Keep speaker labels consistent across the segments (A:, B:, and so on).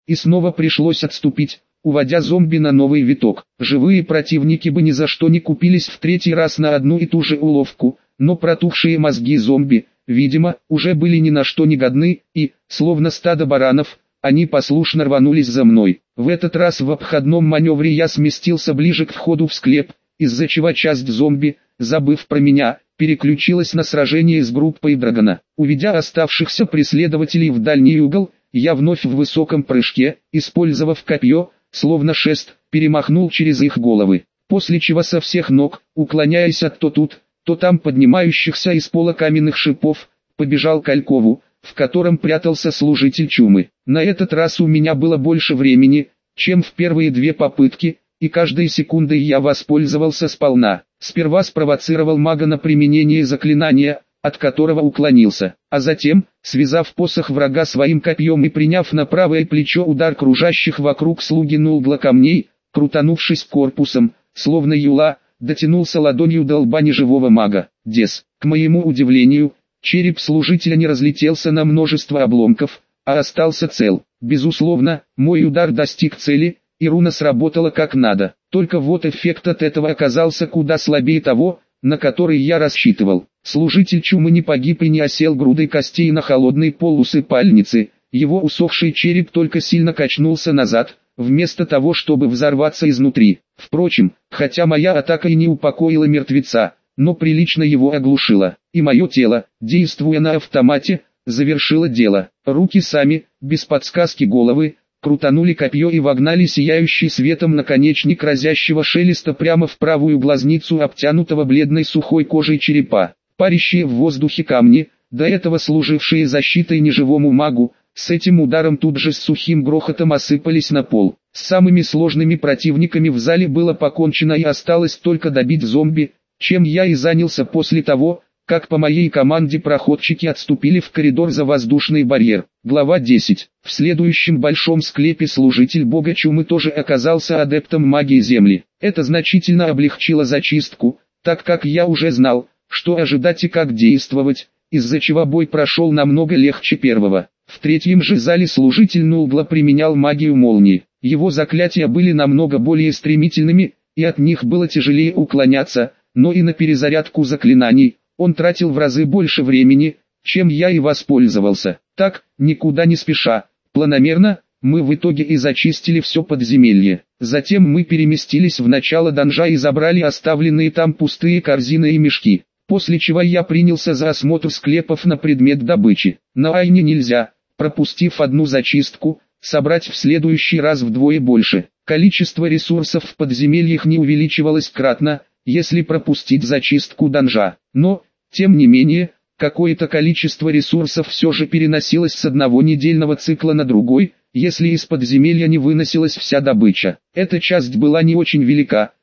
A: И снова пришлось отступить, уводя зомби на новый виток. Живые противники бы ни за что не купились в третий раз на одну и ту же уловку, но протухшие мозги зомби, видимо, уже были ни на что не годны, и, словно стадо баранов, они послушно рванулись за мной. В этот раз в обходном маневре я сместился ближе к входу в склеп, из-за чего часть зомби, забыв про меня, переключилась на сражение с группой Драгона. Уведя оставшихся преследователей в дальний угол, я вновь в высоком прыжке, использовав копье, словно шест, перемахнул через их головы, после чего со всех ног, уклоняясь от то тут, то там поднимающихся из пола каменных шипов, побежал к алькову, в котором прятался служитель чумы. На этот раз у меня было больше времени, чем в первые две попытки, и каждой секундой я воспользовался сполна. Сперва спровоцировал мага на применение заклинания, от которого уклонился, а затем, связав посох врага своим копьем и приняв на правое плечо удар кружащих вокруг слуги Нулгла камней, крутанувшись корпусом, словно юла, дотянулся ладонью до лба неживого мага. К моему удивлению, череп служителя не разлетелся на множество обломков, а остался цел. Безусловно, мой удар достиг цели, и руна сработала как надо. Только вот эффект от этого оказался куда слабее того, на который я рассчитывал. Служитель чумы не погиб и не осел грудой костей на холодный пол усыпальницы, его усохший череп только сильно качнулся назад, вместо того чтобы взорваться изнутри. Впрочем, хотя моя атака и не упокоила мертвеца, но прилично его оглушила, и мое тело, действуя на автомате, завершило дело. Руки сами, без подсказки головы, крутанули копье и вогнали сияющий светом наконечник разящего шелеста прямо в правую глазницу обтянутого бледной сухой кожей черепа. Парящие в воздухе камни, до этого служившие защитой неживому магу, с этим ударом тут же с сухим грохотом осыпались на пол. С самыми сложными противниками в зале было покончено и осталось только добить зомби, чем я и занялся после того, как по моей команде проходчики отступили в коридор за воздушный барьер. Глава 10. В следующем большом склепе служитель бога чумы тоже оказался адептом магии земли. Это значительно облегчило зачистку, так как я уже знал, что ожидать и как действовать, из-за чего бой прошел намного легче первого. В третьем же зале служитель Нулгла применял магию молнии. Его заклятия были намного более стремительными, и от них было тяжелее уклоняться, но и на перезарядку заклинаний он тратил в разы больше времени, чем я и воспользовался. Так, никуда не спеша, планомерно, мы в итоге и зачистили все подземелье. Затем мы переместились в начало данжа и забрали оставленные там пустые корзины и мешки. После чего я принялся за осмотр склепов на предмет добычи. На Айне нельзя, пропустив одну зачистку, собрать в следующий раз вдвое больше. Количество ресурсов в подземельях не увеличивалось кратно, если пропустить зачистку данжа. Но, тем не менее, какое-то количество ресурсов все же переносилось с одного недельного цикла на другой, если из подземелья не выносилась вся добыча. Эта часть была не очень велика,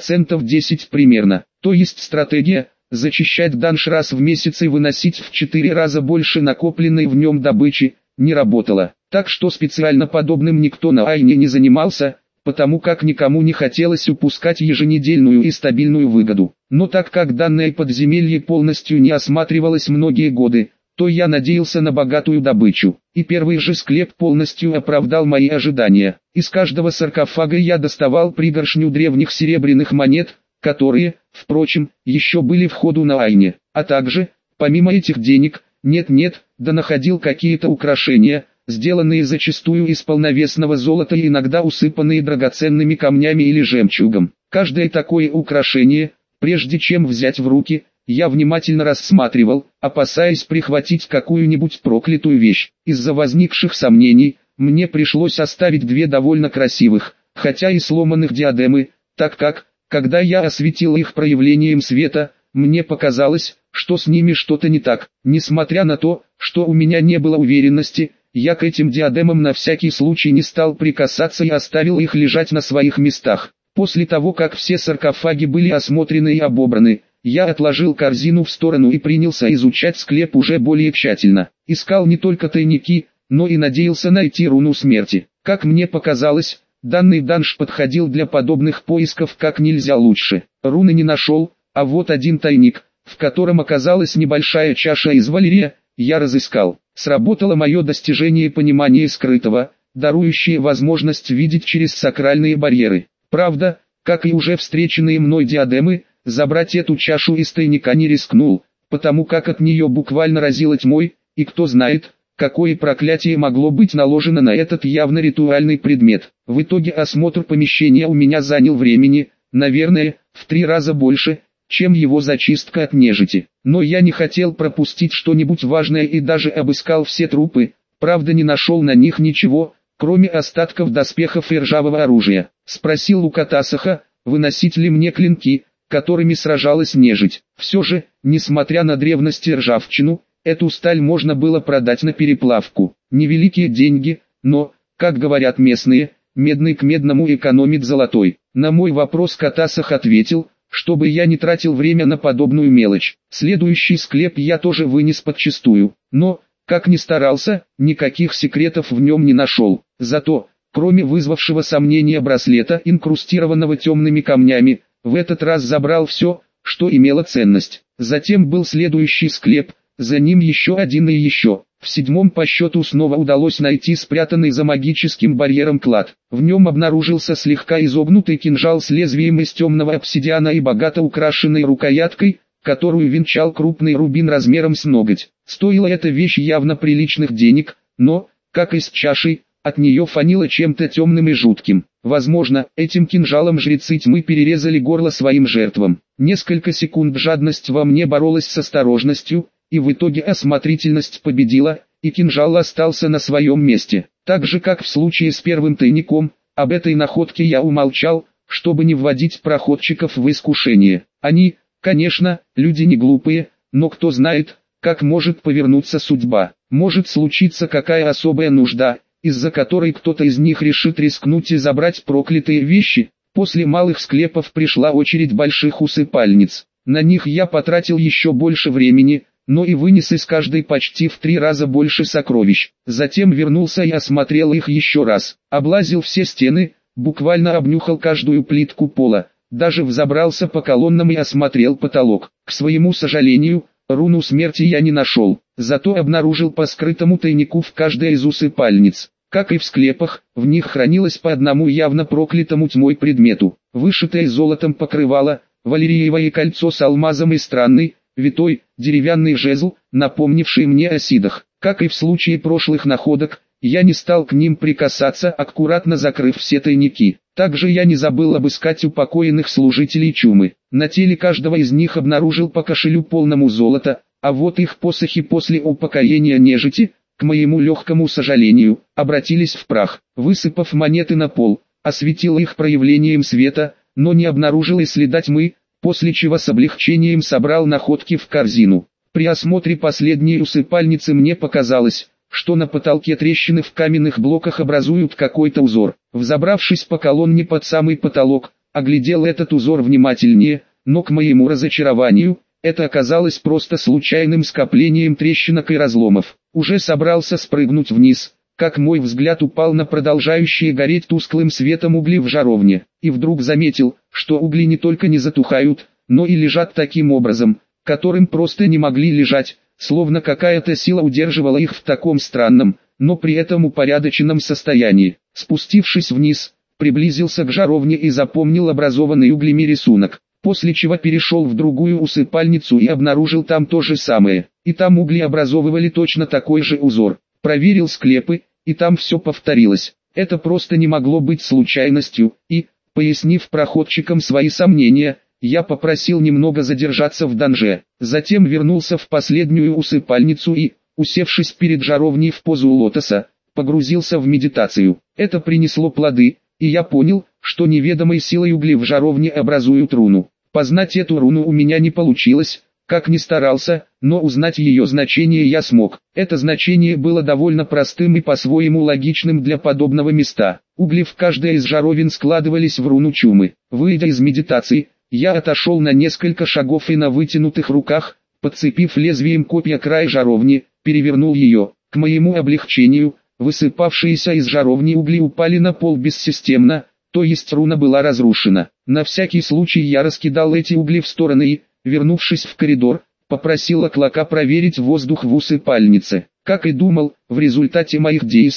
A: 10% примерно. То есть стратегия – зачищать данж раз в месяц и выносить в 4 раза больше накопленной в нем добычи, не работала. Так что специально подобным никто на Айне не занимался, потому как никому не хотелось упускать еженедельную и стабильную выгоду. Но так как данное подземелье полностью не осматривалось многие годы, то я надеялся на богатую добычу. И первый же склеп полностью оправдал мои ожидания. Из каждого саркофага я доставал пригоршню древних серебряных монет, которые, впрочем, еще были в ходу на Айне. А также, помимо этих денег, да находил какие-то украшения, сделанные зачастую из полновесного золота и иногда усыпанные драгоценными камнями или жемчугом. Каждое такое украшение, прежде чем взять в руки, я внимательно рассматривал, опасаясь прихватить какую-нибудь проклятую вещь. Из-за возникших сомнений, мне пришлось оставить две довольно красивых, хотя и сломанных диадемы, так как, когда я осветил их проявлением света, мне показалось, что с ними что-то не так. Несмотря на то, что у меня не было уверенности, я к этим диадемам на всякий случай не стал прикасаться и оставил их лежать на своих местах. После того, как все саркофаги были осмотрены и обобраны, я отложил корзину в сторону и принялся изучать склеп уже более тщательно. Искал не только тайники, но и надеялся найти руну смерти. Как мне показалось, данный данж подходил для подобных поисков как нельзя лучше. Руны не нашел, а вот один тайник, в котором оказалась небольшая чаша из валерия, я разыскал. Сработало мое достижение понимания скрытого, дарующие возможность видеть через сакральные барьеры. Правда, как и уже встреченные мной диадемы, забрать эту чашу из тайника не рискнул, потому как от нее буквально разило тьмой, и кто знает, какое проклятие могло быть наложено на этот явно ритуальный предмет. В итоге осмотр помещения у меня занял времени, наверное, в 3 раза больше, чем его зачистка от нежити. Но я не хотел пропустить что-нибудь важное и даже обыскал все трупы, правда не нашел на них ничего, кроме остатков доспехов и ржавого оружия. Спросил у Катасаха, выносить ли мне клинки, которыми сражалась нежить. Все же, несмотря на древность и ржавчину, эту сталь можно было продать на переплавку. Невеликие деньги, но, как говорят местные, медный к медному экономит золотой. На мой вопрос Катасах ответил, чтобы я не тратил время на подобную мелочь. Следующий склеп я тоже вынес подчистую, но, как ни старался, никаких секретов в нем не нашел. Зато, кроме вызвавшего сомнения браслета, инкрустированного темными камнями, в этот раз забрал все, что имело ценность. Затем был следующий склеп, за ним еще один и еще. В 7-м по счету снова удалось найти спрятанный за магическим барьером клад. В нем обнаружился слегка изогнутый кинжал с лезвием из темного обсидиана и богато украшенной рукояткой, которую венчал крупный рубин размером с ноготь. Стоила эта вещь явно приличных денег, но, как и с чашей, от нее фанило чем-то темным и жутким. Возможно, этим кинжалом жрецы тьмы перерезали горло своим жертвам. Несколько секунд жадность во мне боролась с осторожностью, и в итоге осмотрительность победила, и кинжал остался на своем месте. Так же как в случае с первым тайником, об этой находке я умолчал, чтобы не вводить проходчиков в искушение. Они, конечно, люди не глупые, но кто знает, как может повернуться судьба. Может случиться какая особая нужда, из-за которой кто-то из них решит рискнуть и забрать проклятые вещи. После малых склепов пришла очередь больших усыпальниц. На них я потратил еще больше времени, но и вынес из каждой почти в 3 раза больше сокровищ. Затем вернулся и осмотрел их еще раз. Облазил все стены, буквально обнюхал каждую плитку пола, даже взобрался по колоннам и осмотрел потолок. К своему сожалению, руну смерти я не нашел, зато обнаружил по скрытому тайнику в каждой из усыпальниц. Как и в склепах, в них хранилось по одному явно проклятому тьмой предмету. Вышитое золотом покрывало, валериевое кольцо с алмазом и странный, витой, деревянный жезл, напомнивший мне о сидах. Как и в случае прошлых находок, я не стал к ним прикасаться, аккуратно закрыв все тайники. Также я не забыл обыскать упокоенных служителей чумы. На теле каждого из них обнаружил по кошелю полному золота, а вот их посохи после упокоения нежити, к моему легкому сожалению, обратились в прах. Высыпав монеты на пол, осветил их проявлением света, но не обнаружил и следа тьмы, после чего с облегчением собрал находки в корзину. При осмотре последней усыпальницы мне показалось, что на потолке трещины в каменных блоках образуют какой-то узор. Взобравшись по колонне под самый потолок, оглядел этот узор внимательнее, но к моему разочарованию, это оказалось просто случайным скоплением трещинок и разломов. Уже собрался спрыгнуть вниз, как мой взгляд упал на продолжающие гореть тусклым светом угли в жаровне, и вдруг заметил, что угли не только не затухают, но и лежат таким образом, которым просто не могли лежать, словно какая-то сила удерживала их в таком странном, но при этом упорядоченном состоянии. Спустившись вниз, приблизился к жаровне и запомнил образованный углями рисунок, после чего перешел в другую усыпальницу и обнаружил там то же самое, и там угли образовывали точно такой же узор. Проверил склепы, и там все повторилось. Это просто не могло быть случайностью, и, пояснив проходчикам свои сомнения, я попросил немного задержаться в данже. Затем вернулся в последнюю усыпальницу и, усевшись перед жаровней в позу лотоса, погрузился в медитацию. Это принесло плоды, и я понял, что неведомой силой угли в жаровне образуют руну. Познать эту руну у меня не получилось, как ни старался, но узнать ее значение я смог. Это значение было довольно простым и по-своему логичным для подобного места. Угли в каждой из жаровин складывались в руну чумы. Выйдя из медитации, я отошел на несколько шагов и на вытянутых руках, подцепив лезвием копья край жаровни, перевернул ее. К моему облегчению, высыпавшиеся из жаровни угли упали на пол бессистемно, то есть руна была разрушена. На всякий случай я раскидал эти угли в стороны и, вернувшись в коридор, попросил Аклака проверить воздух в усыпальнице. Как и думал, в результате моих действий,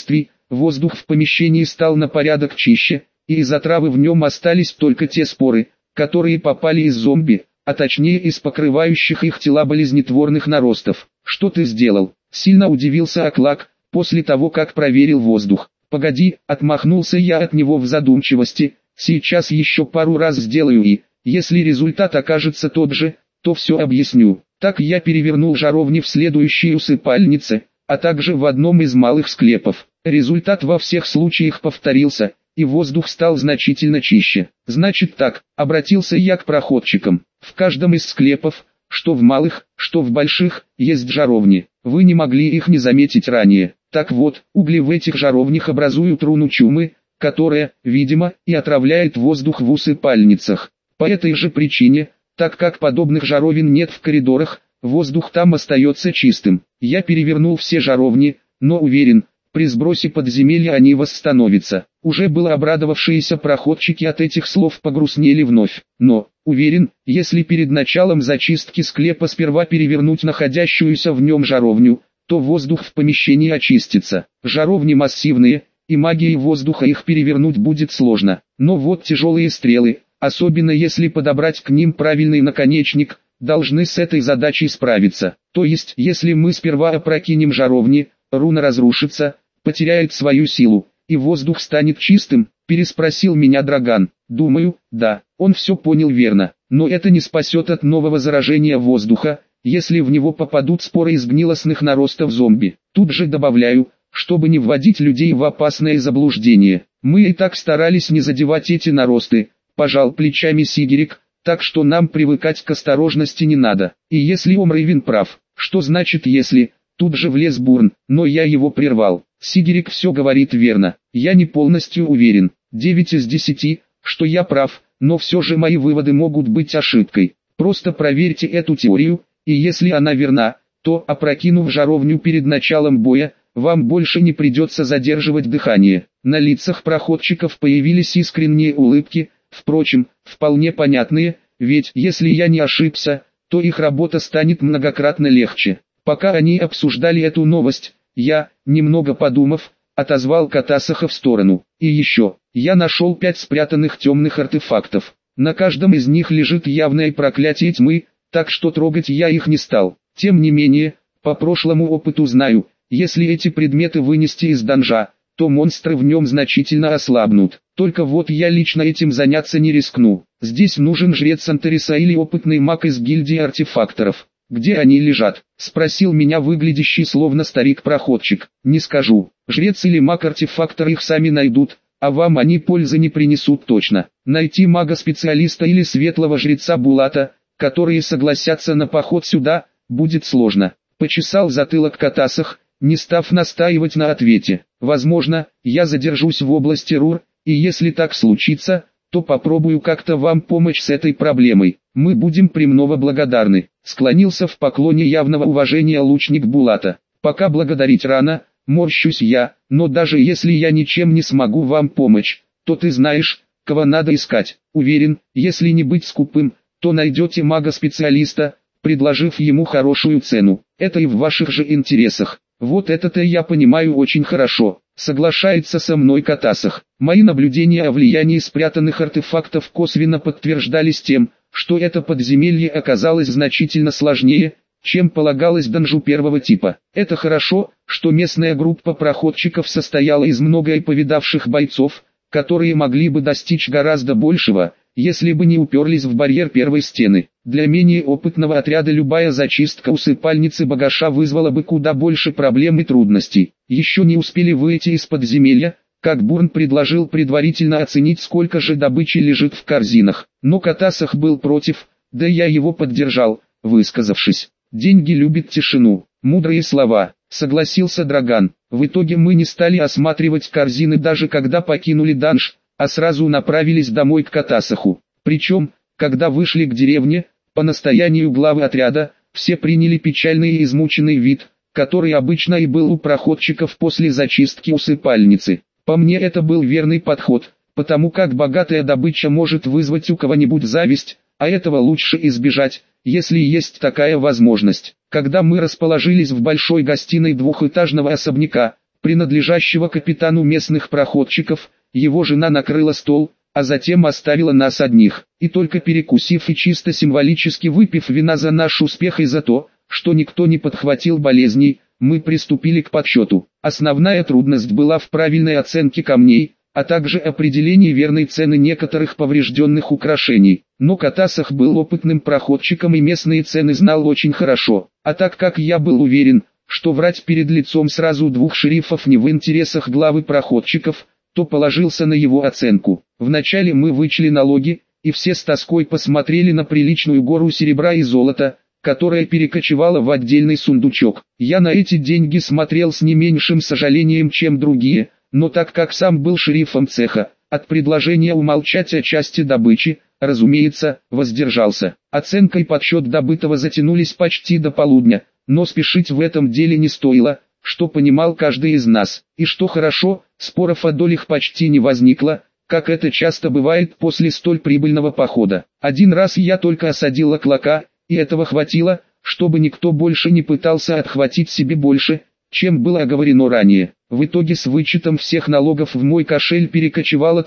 A: воздух в помещении стал на порядок чище, и из отравы в нем остались только те споры, которые попали из зомби, а точнее из покрывающих их тела болезнетворных наростов. «Что ты сделал?» — сильно удивился Аклак, после того как проверил воздух. «Погоди», — отмахнулся я от него в задумчивости, «сейчас еще пару раз сделаю и, если результат окажется тот же, то все объясню». Так я перевернул жаровни в следующей усыпальнице, а также в одном из малых склепов. Результат во всех случаях повторился, и воздух стал значительно чище. «Значит так», — обратился я к проходчикам, «в каждом из склепов, что в малых, что в больших, есть жаровни. Вы не могли их не заметить ранее. Так вот, угли в этих жаровнях образуют руну чумы, которая, видимо, и отравляет воздух в усыпальницах. По этой же причине, так как подобных жаровин нет в коридорах, воздух там остается чистым. Я перевернул все жаровни, но уверен, при сбросе подземелья они восстановятся». Уже было обрадовавшиеся проходчики от этих слов погрустнели вновь. Но, уверен, если перед началом зачистки склепа сперва перевернуть находящуюся в нем жаровню, то воздух в помещении очистится. Жаровни массивные, и магией воздуха их перевернуть будет сложно. Но вот тяжелые стрелы, особенно если подобрать к ним правильный наконечник, должны с этой задачей справиться. То есть, если мы сперва опрокинем жаровни, руна разрушится, потеряет свою силу, и воздух станет чистым, переспросил меня Драган. Думаю, да, он все понял верно, но это не спасет от нового заражения воздуха, если в него попадут споры из гнилостных наростов зомби. Тут же добавляю, чтобы не вводить людей в опасное заблуждение. Мы и так старались не задевать эти наросты, пожал плечами Сигерик, так что нам привыкать к осторожности не надо. И если Омрейвин прав, что значит если... Тут же влез Бурн, но я его прервал. Сигерик все говорит верно. Я не полностью уверен, 9 из 10, что я прав, но все же мои выводы могут быть ошибкой. Просто проверьте эту теорию, и если она верна, то, опрокинув жаровню перед началом боя, вам больше не придется задерживать дыхание. На лицах проходчиков появились искренние улыбки, впрочем, вполне понятные, ведь если я не ошибся, то их работа станет многократно легче. Пока они обсуждали эту новость, я, немного подумав, отозвал Катасаха в сторону. И еще, я нашел 5 спрятанных темных артефактов. На каждом из них лежит явное проклятие тьмы, так что трогать я их не стал. Тем не менее, по прошлому опыту знаю, если эти предметы вынести из данжа, то монстры в нем значительно ослабнут. Только вот я лично этим заняться не рискну. Здесь нужен жрец Антариса или опытный маг из гильдии артефакторов. «Где они лежат?» — спросил меня выглядящий словно старик-проходчик. «Не скажу. Жрец или маг-артефактор их сами найдут, а вам они пользы не принесут точно. Найти мага-специалиста или светлого жреца Булата, которые согласятся на поход сюда, будет сложно». Почесал затылок Катасах, не став настаивать на ответе. «Возможно, я задержусь в области Рур, и если так случится, то попробую как-то вам помочь с этой проблемой. Мы будем премного благодарны», — склонился в поклоне явного уважения лучник Булата. «Пока благодарить рано, морщусь я, но даже если я ничем не смогу вам помочь, то ты знаешь, кого надо искать. Уверен, если не быть скупым, то найдете мага-специалиста, предложив ему хорошую цену. Это и в ваших же интересах». «Вот это-то я понимаю очень хорошо», — соглашается со мной Катасах. Мои наблюдения о влиянии спрятанных артефактов косвенно подтверждались тем, что это подземелье оказалось значительно сложнее, чем полагалось данжу первого типа. Это хорошо, что местная группа проходчиков состояла из много повидавших бойцов, которые могли бы достичь гораздо большего, если бы не уперлись в барьер первой стены. Для менее опытного отряда любая зачистка усыпальницы багаша вызвала бы куда больше проблем и трудностей. Еще не успели выйти из подземелья, как Бурн предложил предварительно оценить, сколько же добычи лежит в корзинах. Но Катасах был против, да я его поддержал, высказавшись: «Деньги любят тишину». «Мудрые слова», — согласился Драган. В итоге мы не стали осматривать корзины даже когда покинули данж, а сразу направились домой к Катасаху. Причем, когда вышли к деревне, по настоянию главы отряда, все приняли печальный и измученный вид, который обычно и был у проходчиков после зачистки усыпальницы. По мне это был верный подход, потому как богатая добыча может вызвать у кого-нибудь зависть, а этого лучше избежать, если есть такая возможность. Когда мы расположились в большой гостиной двухэтажного особняка, принадлежащего капитану местных проходчиков. Его жена накрыла стол, а затем оставила нас одних. И только перекусив и чисто символически выпив вина за наш успех и за то, что никто не подхватил болезней, мы приступили к подсчету. Основная трудность была в правильной оценке камней, а также определении верной цены некоторых поврежденных украшений. Но Катасах был опытным проходчиком и местные цены знал очень хорошо. А так как я был уверен, что врать перед лицом сразу двух шерифов не в интересах главы проходчиков, то положился на его оценку. Вначале мы вычли налоги, и все с тоской посмотрели на приличную гору серебра и золота, которая перекочевала в отдельный сундучок. Я на эти деньги смотрел с не меньшим сожалением, чем другие, но так как сам был шерифом цеха, от предложения умолчать о части добычи, разумеется, воздержался. Оценка и подсчет добытого затянулись почти до полудня, но спешить в этом деле не стоило, что понимал каждый из нас. И что хорошо, споров о долях почти не возникло, как это часто бывает после столь прибыльного похода. Один раз я только осадил оклака, и этого хватило, чтобы никто больше не пытался отхватить себе больше, чем было оговорено ранее. В итоге с вычетом всех налогов в мой кошель перекочевало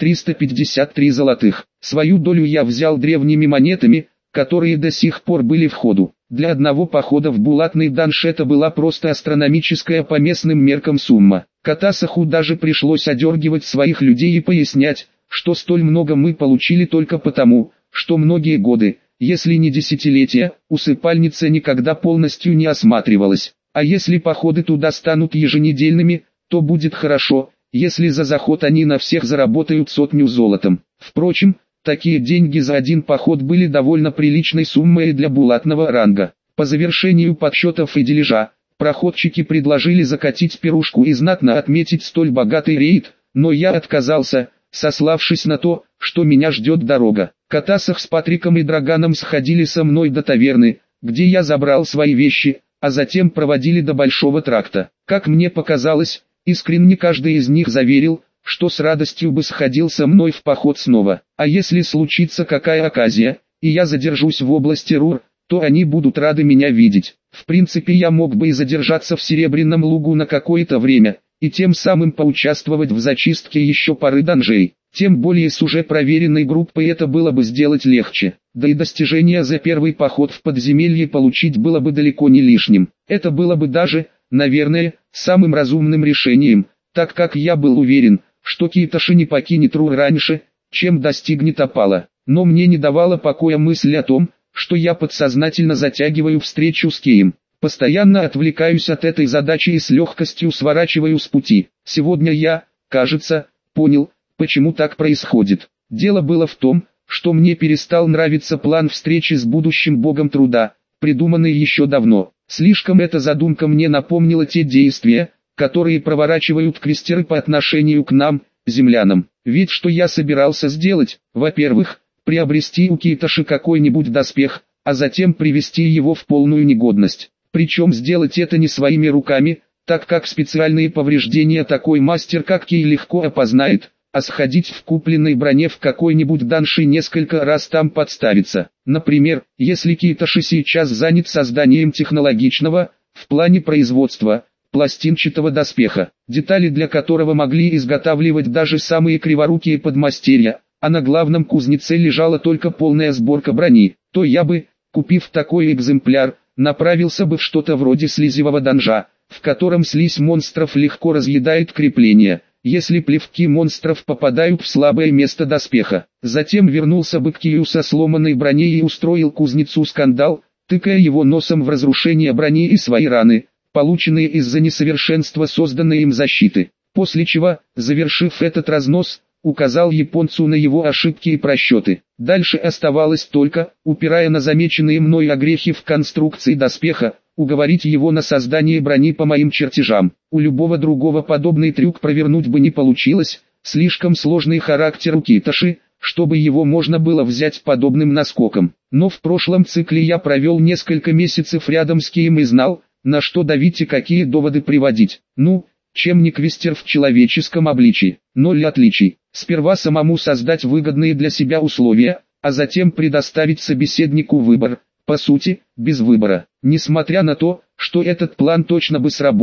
A: 353 золотых. Свою долю я взял древними монетами, которые до сих пор были в ходу. Для одного похода в Булатный Данж это была просто астрономическая по местным меркам сумма. Катасаху даже пришлось одергивать своих людей и пояснять, что столь много мы получили только потому, что многие годы, если не десятилетия, усыпальница никогда полностью не осматривалась. А если походы туда станут еженедельными, то будет хорошо, если за заход они на всех заработают 100 золотом. Впрочем, такие деньги за один поход были довольно приличной суммой для булатного ранга. По завершению подсчетов и дележа, проходчики предложили закатить пирушку и знатно отметить столь богатый рейд, но я отказался, сославшись на то, что меня ждет дорога. Катасах с Патриком и Драганом сходили со мной до таверны, где я забрал свои вещи, а затем проводили до Большого тракта. Как мне показалось, искренне каждый из них заверил, что с радостью бы сходил со мной в поход снова. А если случится какая оказия, и я задержусь в области Рур, то они будут рады меня видеть. В принципе, я мог бы и задержаться в Серебряном лугу на какое-то время, и тем самым поучаствовать в зачистке еще пары данжей. Тем более с уже проверенной группой это было бы сделать легче. Да и достижения за первый поход в подземелье получить было бы далеко не лишним. Это было бы даже, наверное, самым разумным решением, так как я был уверен, что Киташи не покинет Рур раньше, чем достигнет опала. Но мне не давала покоя мысль о том, что я подсознательно затягиваю встречу с Кеем. Постоянно отвлекаюсь от этой задачи и с легкостью сворачиваю с пути. Сегодня я, кажется, понял, почему так происходит. Дело было в том, что мне перестал нравиться план встречи с будущим богом труда, придуманный еще давно. Слишком эта задумка мне напомнила те действия, которые проворачивают квестеры по отношению к нам, землянам. Ведь что я собирался сделать? Во-первых, приобрести у Киташи какой-нибудь доспех, а затем привести его в полную негодность. Причем сделать это не своими руками, так как специальные повреждения такой мастер как Кей легко опознает, а сходить в купленной броне в какой-нибудь данж и несколько раз там подставиться. Например, если Киташи сейчас занят созданием технологичного, в плане производства, пластинчатого доспеха, детали для которого могли изготавливать даже самые криворукие подмастерья, а на главном кузнеце лежала только полная сборка брони, то я бы, купив такой экземпляр, направился бы в что-то вроде слизевого данжа, в котором слизь монстров легко разъедает крепления, если плевки монстров попадают в слабое место доспеха. Затем вернулся бы к Кию со сломанной броней и устроил кузнецу скандал, тыкая его носом в разрушение брони и свои раны, полученные из-за несовершенства созданной им защиты. После чего, завершив этот разнос, указал японцу на его ошибки и просчеты. Дальше оставалось только, упирая на замеченные мной огрехи в конструкции доспеха, уговорить его на создание брони по моим чертежам. У любого другого подобный трюк провернуть бы не получилось, слишком сложный характер у Киташи, чтобы его можно было взять подобным наскоком. Но в прошлом цикле я провел несколько месяцев рядом с Кием и знал, на что давить и какие доводы приводить. Ну, чем не квестер в человеческом обличии. Ноль отличий. Сперва самому создать выгодные для себя условия, а затем предоставить собеседнику выбор. По сути, без выбора. Несмотря на то, что этот план точно бы сработал,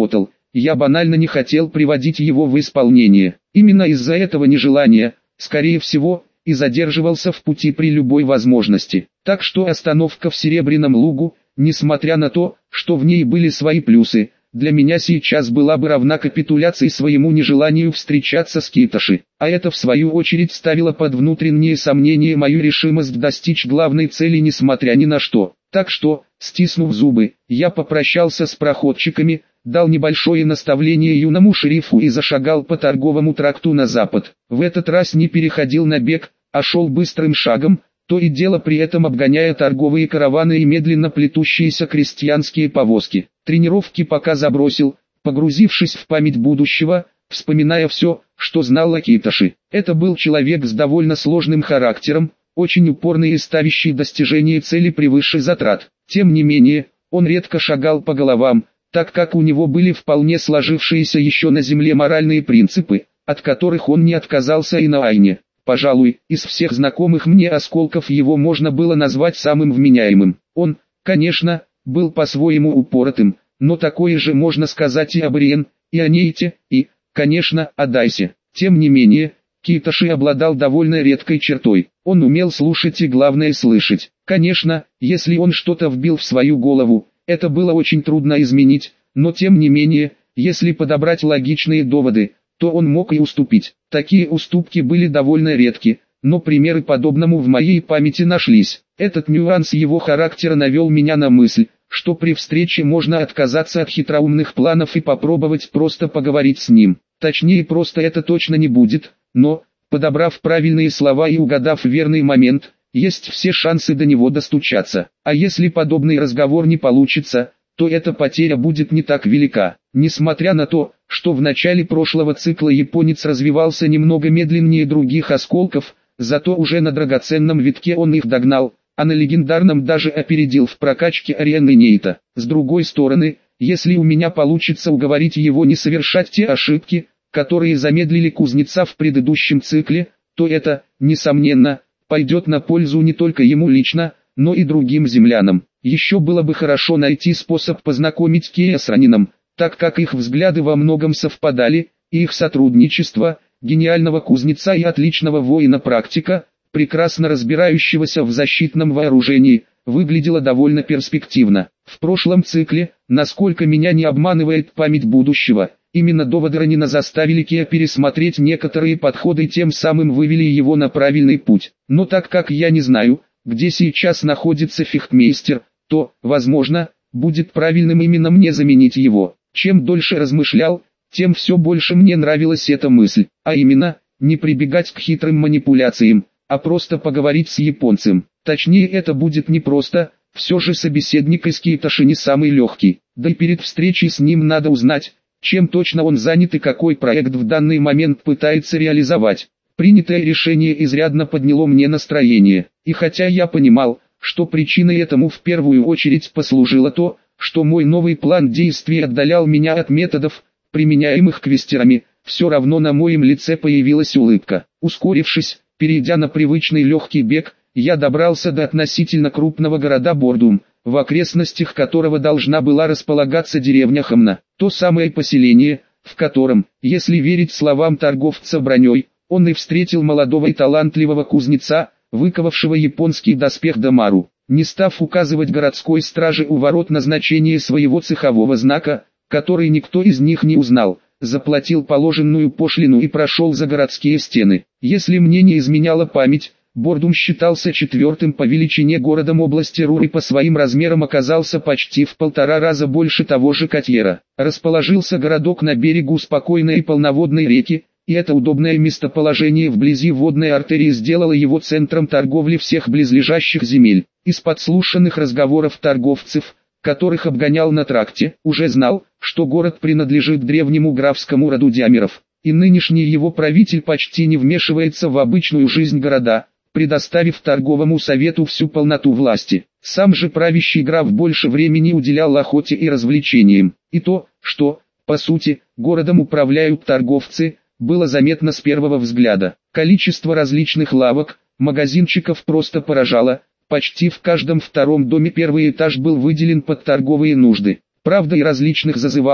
A: я банально не хотел приводить его в исполнение. Именно из-за этого нежелания, скорее всего, и задерживался в пути при любой возможности. Так что остановка в Серебряном Лугу, несмотря на то, что в ней были свои плюсы, для меня сейчас была бы равна капитуляции своему нежеланию встречаться с Китоши. А это в свою очередь ставило под внутренние сомнения мою решимость достичь главной цели несмотря ни на что. Так что, стиснув зубы, я попрощался с проходчиками, дал небольшое наставление юному шерифу и зашагал по торговому тракту на запад. В этот раз не переходил на бег, а шел быстрым шагом, то и дело при этом обгоняя торговые караваны и медленно плетущиеся крестьянские повозки. Тренировки пока забросил, погрузившись в память будущего, вспоминая все, что знал о Китоши. Это был человек с довольно сложным характером, очень упорный и ставящий достижение цели превыше затрат. Тем не менее, он редко шагал по головам, так как у него были вполне сложившиеся еще на земле моральные принципы, от которых он не отказался и на Айне. Пожалуй, из всех знакомых мне осколков его можно было назвать самым вменяемым. Он, конечно, был по-своему упоротым, но такое же можно сказать и об Риен, и о Нейте, и, конечно, о Дайсе. Тем не менее, Китоши обладал довольно редкой чертой. Он умел слушать и главное слышать. Конечно, если он что-то вбил в свою голову, это было очень трудно изменить, но тем не менее, если подобрать логичные доводы, то он мог и уступить. Такие уступки были довольно редки, но примеры подобному в моей памяти нашлись. Этот нюанс его характера навел меня на мысль, что при встрече можно отказаться от хитроумных планов и попробовать просто поговорить с ним. Точнее, просто это точно не будет, но, подобрав правильные слова и угадав верный момент, есть все шансы до него достучаться. А если подобный разговор не получится, то эта потеря будет не так велика. Несмотря на то, что в начале прошлого цикла японец развивался немного медленнее других осколков, зато уже на драгоценном витке он их догнал, а на легендарном даже опередил в прокачке Ариен и Нейта. С другой стороны, если у меня получится уговорить его не совершать те ошибки, которые замедлили кузнеца в предыдущем цикле, то это, несомненно, пойдет на пользу не только ему лично, но и другим землянам. Еще было бы хорошо найти способ познакомить Кея с Ранином, так как их взгляды во многом совпадали, и их сотрудничество, гениального кузнеца и отличного воина-практика, прекрасно разбирающегося в защитном вооружении, выглядело довольно перспективно. В прошлом цикле, насколько меня не обманывает память будущего, именно доводы Ранина заставили Кея пересмотреть некоторые подходы и тем самым вывели его на правильный путь. Но так как я не знаю, где сейчас находится фехтмейстер, то, возможно, будет правильным именно мне заменить его. Чем дольше размышлял, тем все больше мне нравилась эта мысль, а именно, не прибегать к хитрым манипуляциям, а просто поговорить с японцем. Точнее, это будет непросто, все же собеседник из Китоши не самый легкий, да и перед встречей с ним надо узнать, чем точно он занят и какой проект в данный момент пытается реализовать. Принятое решение изрядно подняло мне настроение, и хотя я понимал, что причиной этому в первую очередь послужило то, что мой новый план действий отдалял меня от методов, применяемых квестерами, все равно на моем лице появилась улыбка. Ускорившись, перейдя на привычный легкий бег, я добрался до относительно крупного города Бордум, в окрестностях которого должна была располагаться деревня Хамна. То самое поселение, в котором, если верить словам торговца броней, он и встретил молодого и талантливого кузнеца, выковавшего японский доспех Дамару. Не став указывать городской страже у ворот назначение своего цехового знака, который никто из них не узнал, заплатил положенную пошлину и прошел за городские стены. Если мне не изменяла память, Бордум считался четвертым по величине городом области Рур и по своим размерам оказался почти в 1,5 раза больше того же Котьера. Расположился городок на берегу спокойной и полноводной реки, и это удобное местоположение вблизи водной артерии сделало его центром торговли всех близлежащих земель. Из подслушанных разговоров торговцев, которых обгонял на тракте, уже знал, что город принадлежит древнему графскому роду Дямеров, и нынешний его правитель почти не вмешивается в обычную жизнь города, предоставив торговому совету всю полноту власти. Сам же правящий граф больше времени уделял охоте и развлечениям, и то, что, по сути, городом управляют торговцы, было заметно с первого взгляда. Количество различных лавок, магазинчиков просто поражало, почти в каждом втором доме первый этаж был выделен под торговые нужды. Правда, и различных зазывал,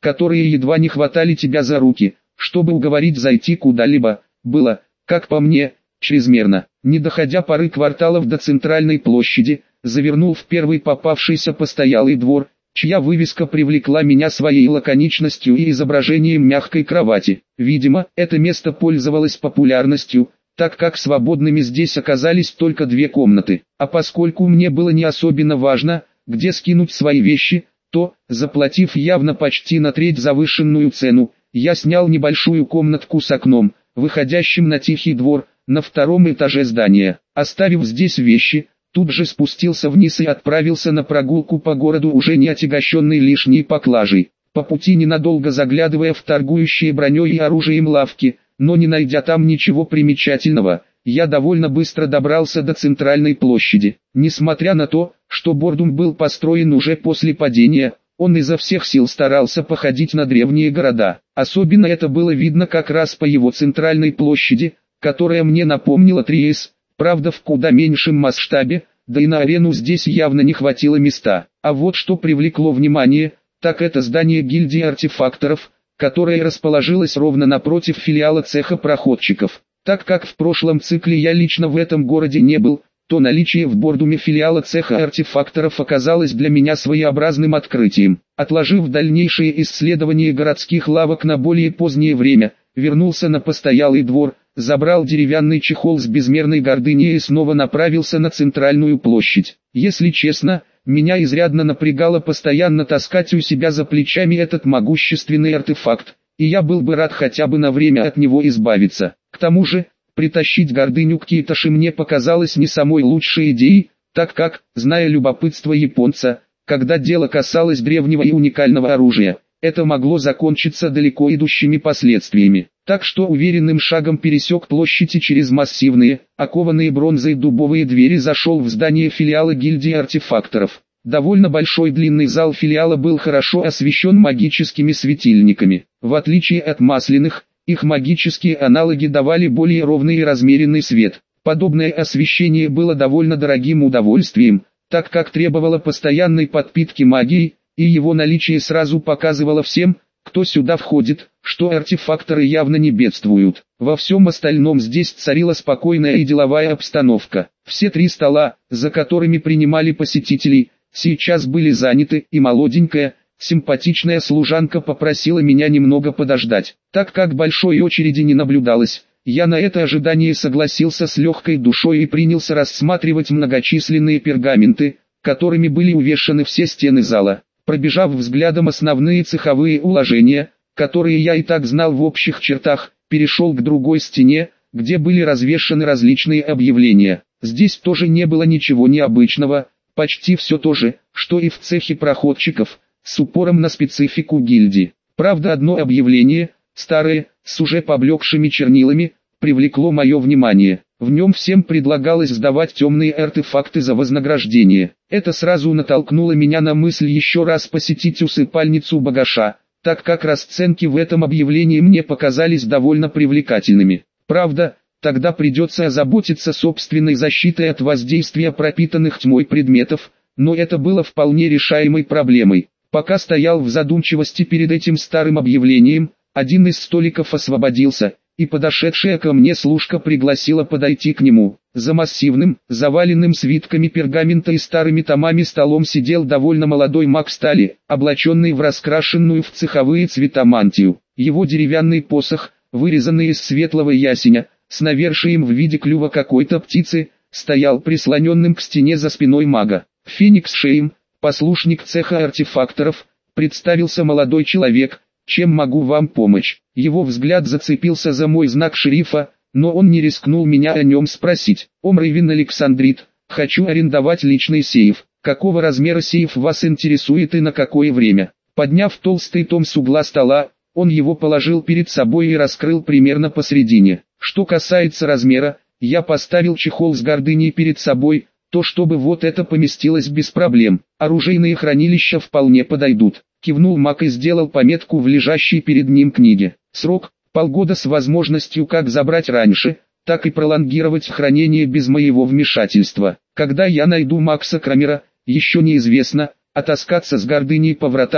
A: которые едва не хватали тебя за руки, чтобы уговорить зайти куда-либо, было, как по мне, чрезмерно. Не доходя пары кварталов до центральной площади, завернул в первый попавшийся постоялый двор, чья вывеска привлекла меня своей лаконичностью и изображением мягкой кровати. Видимо, это место пользовалось популярностью, так как свободными здесь оказались только 2 комнаты. А поскольку мне было не особенно важно, где скинуть свои вещи, то, заплатив явно почти на треть завышенную цену, я снял небольшую комнатку с окном, выходящим на тихий двор, на 2-м этаже здания. Оставив здесь вещи, тут же спустился вниз и отправился на прогулку по городу, уже не отягощенный лишней поклажей. По пути ненадолго заглядывая в торгующие броней и оружием лавки, но не найдя там ничего примечательного, я довольно быстро добрался до центральной площади. Несмотря на то, что Бордум был построен уже после падения, он изо всех сил старался походить на древние города. Особенно это было видно как раз по его центральной площади, которая мне напомнила Триес, правда в куда меньшем масштабе, да и на арену здесь явно не хватило места. А вот что привлекло внимание, так это здание гильдии артефакторов, которое расположилось ровно напротив филиала цеха проходчиков. Так как в прошлом цикле я лично в этом городе не был, то наличие в Бордуме филиала цеха артефакторов оказалось для меня своеобразным открытием. Отложив дальнейшее исследование городских лавок на более позднее время, вернулся на постоялый двор, забрал деревянный чехол с безмерной гордыней и снова направился на центральную площадь. Если честно, меня изрядно напрягало постоянно таскать у себя за плечами этот могущественный артефакт, и я был бы рад хотя бы на время от него избавиться. К тому же, притащить гордыню к Китоши мне показалось не самой лучшей идеей, так как, зная любопытство японца, когда дело касалось древнего и уникального оружия, это могло закончиться далеко идущими последствиями. Так что уверенным шагом пересек площадь и через массивные, окованные бронзой дубовые двери зашел в здание филиала гильдии артефакторов. Довольно большой длинный зал филиала был хорошо освещен магическими светильниками. В отличие от масляных, их магические аналоги давали более ровный и размеренный свет. Подобное освещение было довольно дорогим удовольствием, так как требовало постоянной подпитки магией, и его наличие сразу показывало всем, кто сюда входит, что артефакторы явно не бедствуют. Во всем остальном здесь царила спокойная и деловая обстановка. Все 3 стола, за которыми принимали посетителей, сейчас были заняты, и молоденькая, симпатичная служанка попросила меня немного подождать. Так как большой очереди не наблюдалось, я на это ожидание согласился с легкой душой и принялся рассматривать многочисленные пергаменты, которыми были увешаны все стены зала. Пробежав взглядом основные цеховые уложения, которые я и так знал в общих чертах, перешел к другой стене, где были развешаны различные объявления. Здесь тоже не было ничего необычного, почти все то же, что и в цехе проходчиков, с упором на специфику гильдии. Правда, одно объявление, старое, с уже поблекшими чернилами, привлекло мое внимание. В нем всем предлагалось сдавать темные артефакты за вознаграждение. Это сразу натолкнуло меня на мысль еще раз посетить усыпальницу багаша, так как расценки в этом объявлении мне показались довольно привлекательными. Правда, тогда придется озаботиться собственной защитой от воздействия пропитанных тьмой предметов, но это было вполне решаемой проблемой. Пока стоял в задумчивости перед этим старым объявлением, один из столиков освободился, и подошедшая ко мне служка пригласила подойти к нему. За массивным, заваленным свитками пергамента и старыми томами столом сидел довольно молодой маг стали, облаченный в раскрашенную в цеховые цвета мантию. Его деревянный посох, вырезанный из светлого ясеня, с навершием в виде клюва какой-то птицы, стоял прислоненным к стене за спиной мага. Феникс Шейм, послушник цеха артефакторов, представился молодой человек. Чем могу вам помочь? Его взгляд зацепился за мой знак шерифа, но он не рискнул меня о нем спросить. Омрейвин Александрит, хочу арендовать личный сейф. Какого размера сейф вас интересует и на какое время? Подняв толстый том с угла стола, он его положил перед собой и раскрыл примерно посредине. Что касается размера, я поставил чехол с гордыней перед собой, то чтобы вот это поместилось без проблем. Оружейные хранилища вполне подойдут. Кивнул маг и сделал пометку в лежащей перед ним книге. Срок – полгода с возможностью как забрать раньше, так и пролонгировать хранение без моего вмешательства. Когда я найду Макса Крамера, еще неизвестно, а таскаться с гордыней по вратам,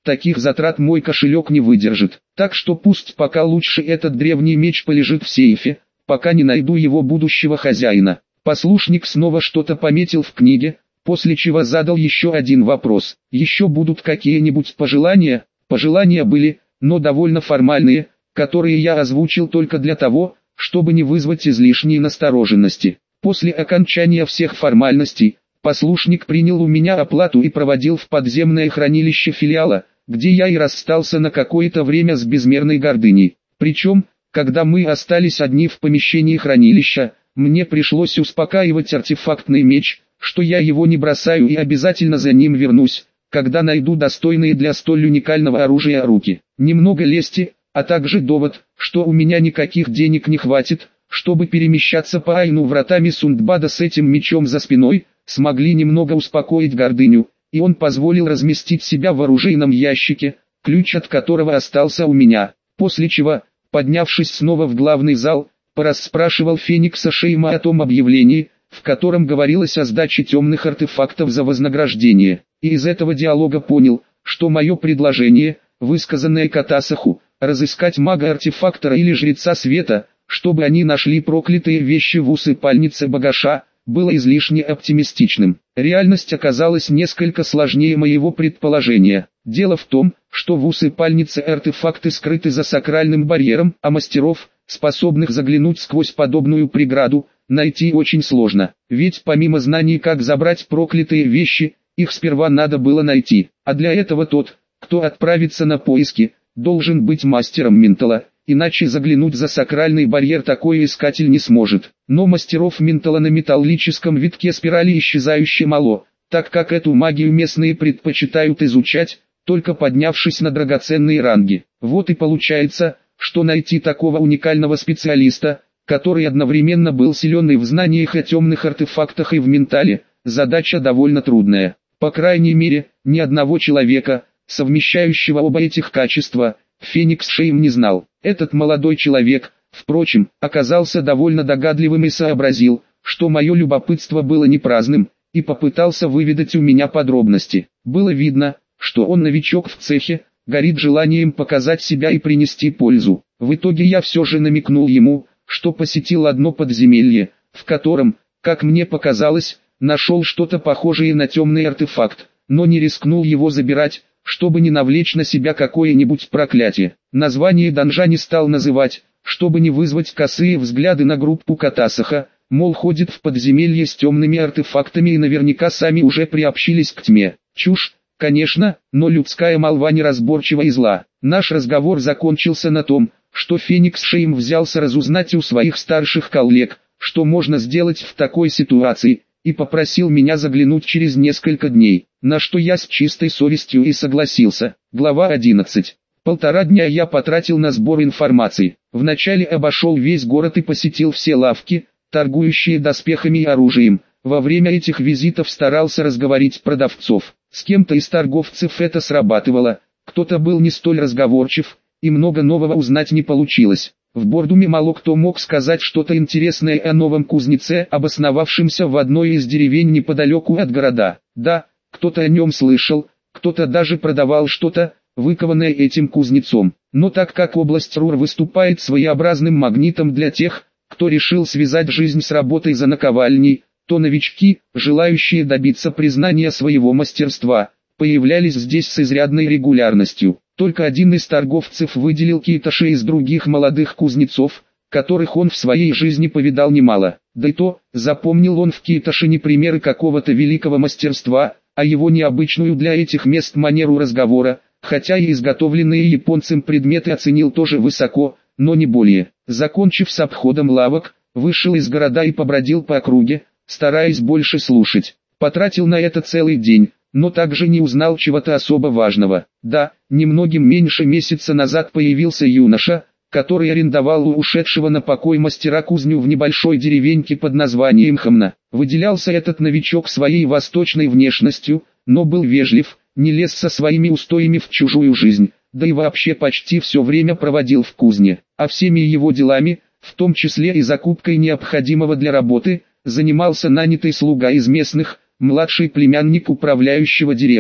A: таких затрат мой кошелек не выдержит. Так что пусть пока лучше этот древний меч полежит в сейфе, пока не найду его будущего хозяина. Послушник снова что-то пометил в книге, после чего задал еще один вопрос. Еще будут какие-нибудь пожелания? Пожелания были, но довольно формальные, которые я озвучил только для того, чтобы не вызвать излишней настороженности. После окончания всех формальностей, послушник принял у меня оплату и проводил в подземное хранилище филиала, где я и расстался на какое-то время с безмерной гордыней. Причем, когда мы остались одни в помещении хранилища, мне пришлось успокаивать артефактный меч, что я его не бросаю и обязательно за ним вернусь, когда найду достойные для столь уникального оружия руки. Немного лести, а также довод, что у меня никаких денег не хватит, чтобы перемещаться по Айну вратами Сундбада с этим мечом за спиной, смогли немного успокоить гордыню, и он позволил разместить себя в оружейном ящике, ключ от которого остался у меня. После чего, поднявшись снова в главный зал, порасспрашивал Феникса Шейма о том объявлении, в котором говорилось о сдаче темных артефактов за вознаграждение, и из этого диалога понял, что мое предложение, высказанное Катасаху, разыскать мага-артефактора или жреца света, чтобы они нашли проклятые вещи в усыпальнице Багаша, было излишне оптимистичным. Реальность оказалась несколько сложнее моего предположения. Дело в том, что в усыпальнице артефакты скрыты за сакральным барьером, а мастеров, способных заглянуть сквозь подобную преграду, найти очень сложно. Ведь помимо знаний, как забрать проклятые вещи, их сперва надо было найти. А для этого тот, кто отправится на поиски, должен быть мастером ментала, иначе заглянуть за сакральный барьер такой искатель не сможет. Но мастеров ментала на металлическом витке спирали исчезающе мало, так как эту магию местные предпочитают изучать, только поднявшись на драгоценные ранги. Вот и получается, что найти такого уникального специалиста, который одновременно был силен и в знаниях о темных артефактах и в ментале, задача довольно трудная. По крайней мере, ни одного человека, совмещающего оба этих качества, Феникс Шейм не знал. Этот молодой человек, впрочем, оказался довольно догадливым и сообразил, что мое любопытство было не праздным, и попытался выведать у меня подробности. Было видно, что он новичок в цехе, горит желанием показать себя и принести пользу. В итоге я все же намекнул ему, что посетил одно подземелье, в котором, как мне показалось, нашел что-то похожее на темный артефакт, но не рискнул его забирать, чтобы не навлечь на себя какое-нибудь проклятие. Название данжа не стал называть, чтобы не вызвать косые взгляды на группу Катасаха, мол, ходит в подземелье с темными артефактами и наверняка сами уже приобщились к тьме. Чушь, конечно, но людская молва неразборчива и зла. Наш разговор закончился на том, что Феникс Шейм взялся разузнать у своих старших коллег, что можно сделать в такой ситуации, и попросил меня заглянуть через несколько дней, на что я с чистой совестью и согласился. Глава 11. 1,5 дня я потратил на сбор информации. Вначале обошел весь город и посетил все лавки, торгующие доспехами и оружием. Во время этих визитов старался разговорить продавцов. С кем-то из торговцев это срабатывало, кто-то был не столь разговорчив, и много нового узнать не получилось. В Бордуме мало кто мог сказать что-то интересное о новом кузнеце, обосновавшемся в одной из деревень неподалеку от города. Да, кто-то о нем слышал, кто-то даже продавал что-то, выкованное этим кузнецом. Но так как область Рур выступает своеобразным магнитом для тех, кто решил связать жизнь с работой за наковальней, то новички, желающие добиться признания своего мастерства, появлялись здесь с изрядной регулярностью. Только один из торговцев выделил Киташи из других молодых кузнецов, которых он в своей жизни повидал немало. Да и то, запомнил он в Киташе не примеры какого-то великого мастерства, а его необычную для этих мест манеру разговора, хотя и изготовленные японцем предметы оценил тоже высоко, но не более. Закончив с обходом лавок, вышел из города и побродил по округе, стараясь больше слушать. Потратил на это целый день, но также не узнал чего-то особо важного. Да, немногим меньше месяца назад появился юноша, который арендовал у ушедшего на покой мастера кузню в небольшой деревеньке под названием Хамна. Выделялся этот новичок своей восточной внешностью, но был вежлив, не лез со своими устоями в чужую жизнь, да и вообще почти все время проводил в кузне. А всеми его делами, в том числе и закупкой необходимого для работы, занимался нанятый слуга из местных, младший племянник управляющего деревни.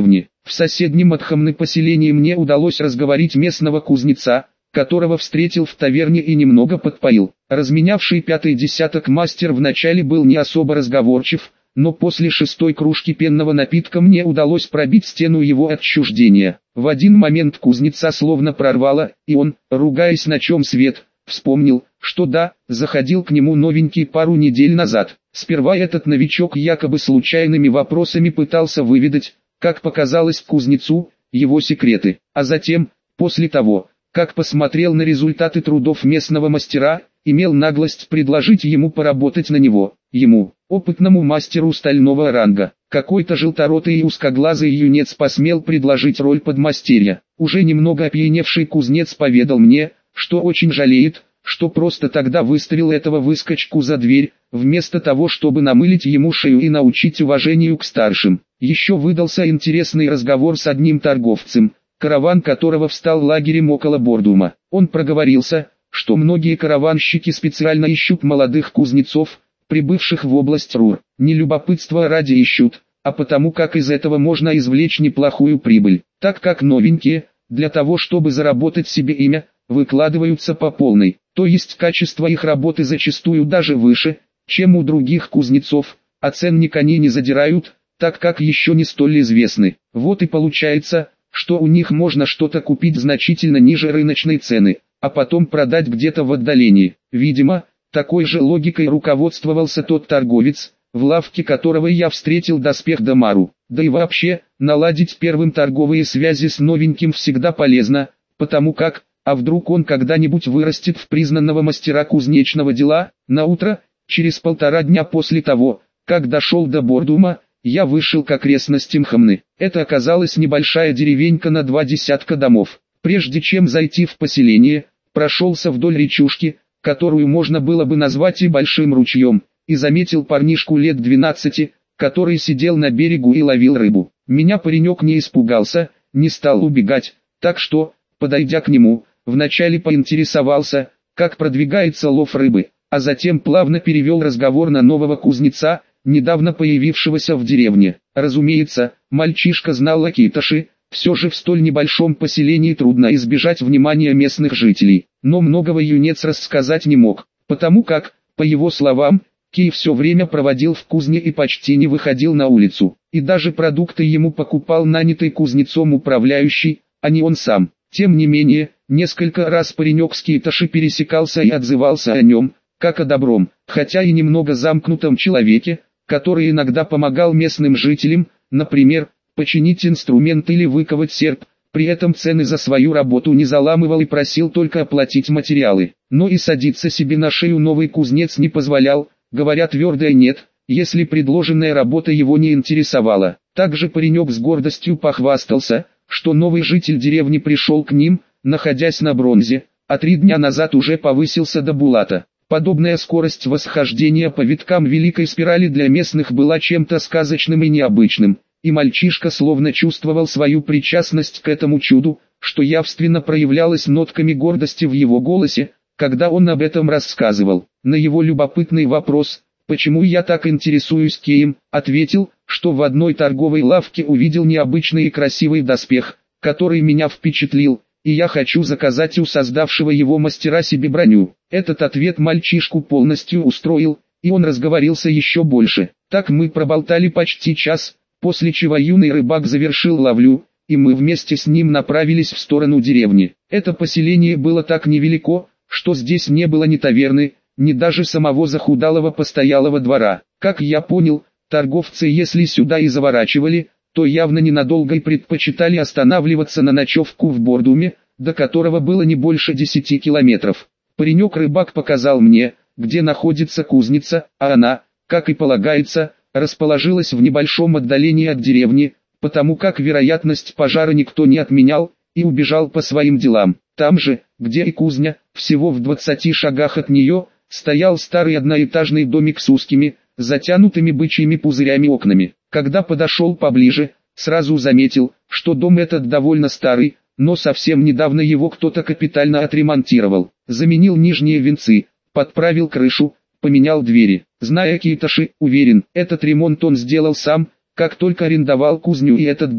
A: В соседнем от Хамны поселении мне удалось разговорить местного кузнеца, которого встретил в таверне и немного подпоил. Разменявший пятый десяток мастер вначале был не особо разговорчив, но после шестой кружки пенного напитка мне удалось пробить стену его отчуждения. В один момент кузнеца словно прорвало, и он, ругаясь на чем свет, вспомнил, что заходил к нему новенький пару недель назад. Сперва этот новичок якобы случайными вопросами пытался выведать, как показалось кузнецу, его секреты, а затем, после того, как посмотрел на результаты трудов местного мастера, имел наглость предложить ему поработать на него, ему, опытному мастеру стального ранга. Какой-то желторотый и узкоглазый юнец посмел предложить роль подмастерья. Уже немного опьяневший кузнец поведал мне, что очень жалеет, что просто тогда выставил этого выскочку за дверь, вместо того чтобы намылить ему шею и научить уважению к старшим. Еще выдался интересный разговор с одним торговцем, караван которого встал лагерем около Бордума. Он проговорился, что многие караванщики специально ищут молодых кузнецов, прибывших в область Рур. Не любопытства ради ищут, а потому как из этого можно извлечь неплохую прибыль, так как новенькие, для того чтобы заработать себе имя, выкладываются по полной, то есть качество их работы зачастую даже выше, чем у других кузнецов, а ценник они не задирают, так как еще не столь известны. Вот и получается, что у них можно что-то купить значительно ниже рыночной цены, а потом продать где-то в отдалении. Видимо, такой же логикой руководствовался тот торговец, в лавке которого я встретил доспех Дамару. Да и вообще, наладить первым торговые связи с новеньким всегда полезно, потому как, а вдруг он когда-нибудь вырастет в признанного мастера кузнечного дела. Наутро, через 1,5 дня после того, как дошел до Бордума, я вышел к окрестностям Хамны. Это оказалась небольшая деревенька на 2 десятка домов. Прежде чем зайти в поселение, прошелся вдоль речушки, которую можно было бы назвать и большим ручьем, и заметил парнишку лет 12, который сидел на берегу и ловил рыбу. Меня паренек не испугался, не стал убегать, так что, подойдя к нему, вначале поинтересовался, как продвигается лов рыбы, а затем плавно перевел разговор на нового кузнеца, недавно появившегося в деревне. Разумеется, мальчишка знал о Киташе, все же в столь небольшом поселении трудно избежать внимания местных жителей, но многого юнец рассказать не мог, потому как, по его словам, Кей все время проводил в кузне и почти не выходил на улицу, и даже продукты ему покупал нанятый кузнецом управляющий, а не он сам. Тем не менее, несколько раз паренек с Киташи пересекался и отзывался о нем, как о добром, хотя и немного замкнутом человеке, который иногда помогал местным жителям, например, починить инструмент или выковать серп, при этом цены за свою работу не заламывал и просил только оплатить материалы. Но и садиться себе на шею новый кузнец не позволял, говоря твердое «нет», если предложенная работа его не интересовала. Также паренек с гордостью похвастался, что новый житель деревни пришел к ним, находясь на бронзе, а 3 дня назад уже повысился до булата. Подобная скорость восхождения по виткам великой спирали для местных была чем-то сказочным и необычным, и мальчишка словно чувствовал свою причастность к этому чуду, что явственно проявлялось нотками гордости в его голосе, когда он об этом рассказывал. На его любопытный вопрос, почему я так интересуюсь Кеем, ответил, что в одной торговой лавке увидел необычный и красивый доспех, который меня впечатлил, и я хочу заказать у создавшего его мастера себе броню. Этот ответ мальчишку полностью устроил, и он разговорился еще больше. Так мы проболтали почти час, после чего юный рыбак завершил ловлю, и мы вместе с ним направились в сторону деревни. Это поселение было так невелико, что здесь не было ни таверны, ни даже самого захудалого постоялого двора. Как я понял, торговцы если сюда и заворачивали, то явно ненадолго и предпочитали останавливаться на ночевку в Бордуме, до которого было не больше 10 километров. Паренек-рыбак показал мне, где находится кузница, а она, как и полагается, расположилась в небольшом отдалении от деревни, потому как вероятность пожара никто не отменял, и убежал по своим делам. Там же, где и кузня, всего в 20 шагах от нее, стоял старый одноэтажный домик с узкими, затянутыми бычьими пузырями окнами. Когда подошел поближе, сразу заметил, что дом этот довольно старый, но совсем недавно его кто-то капитально отремонтировал. Заменил нижние венцы, подправил крышу, поменял двери. Зная Киташи, уверен, этот ремонт он сделал сам, как только арендовал кузню и этот дом.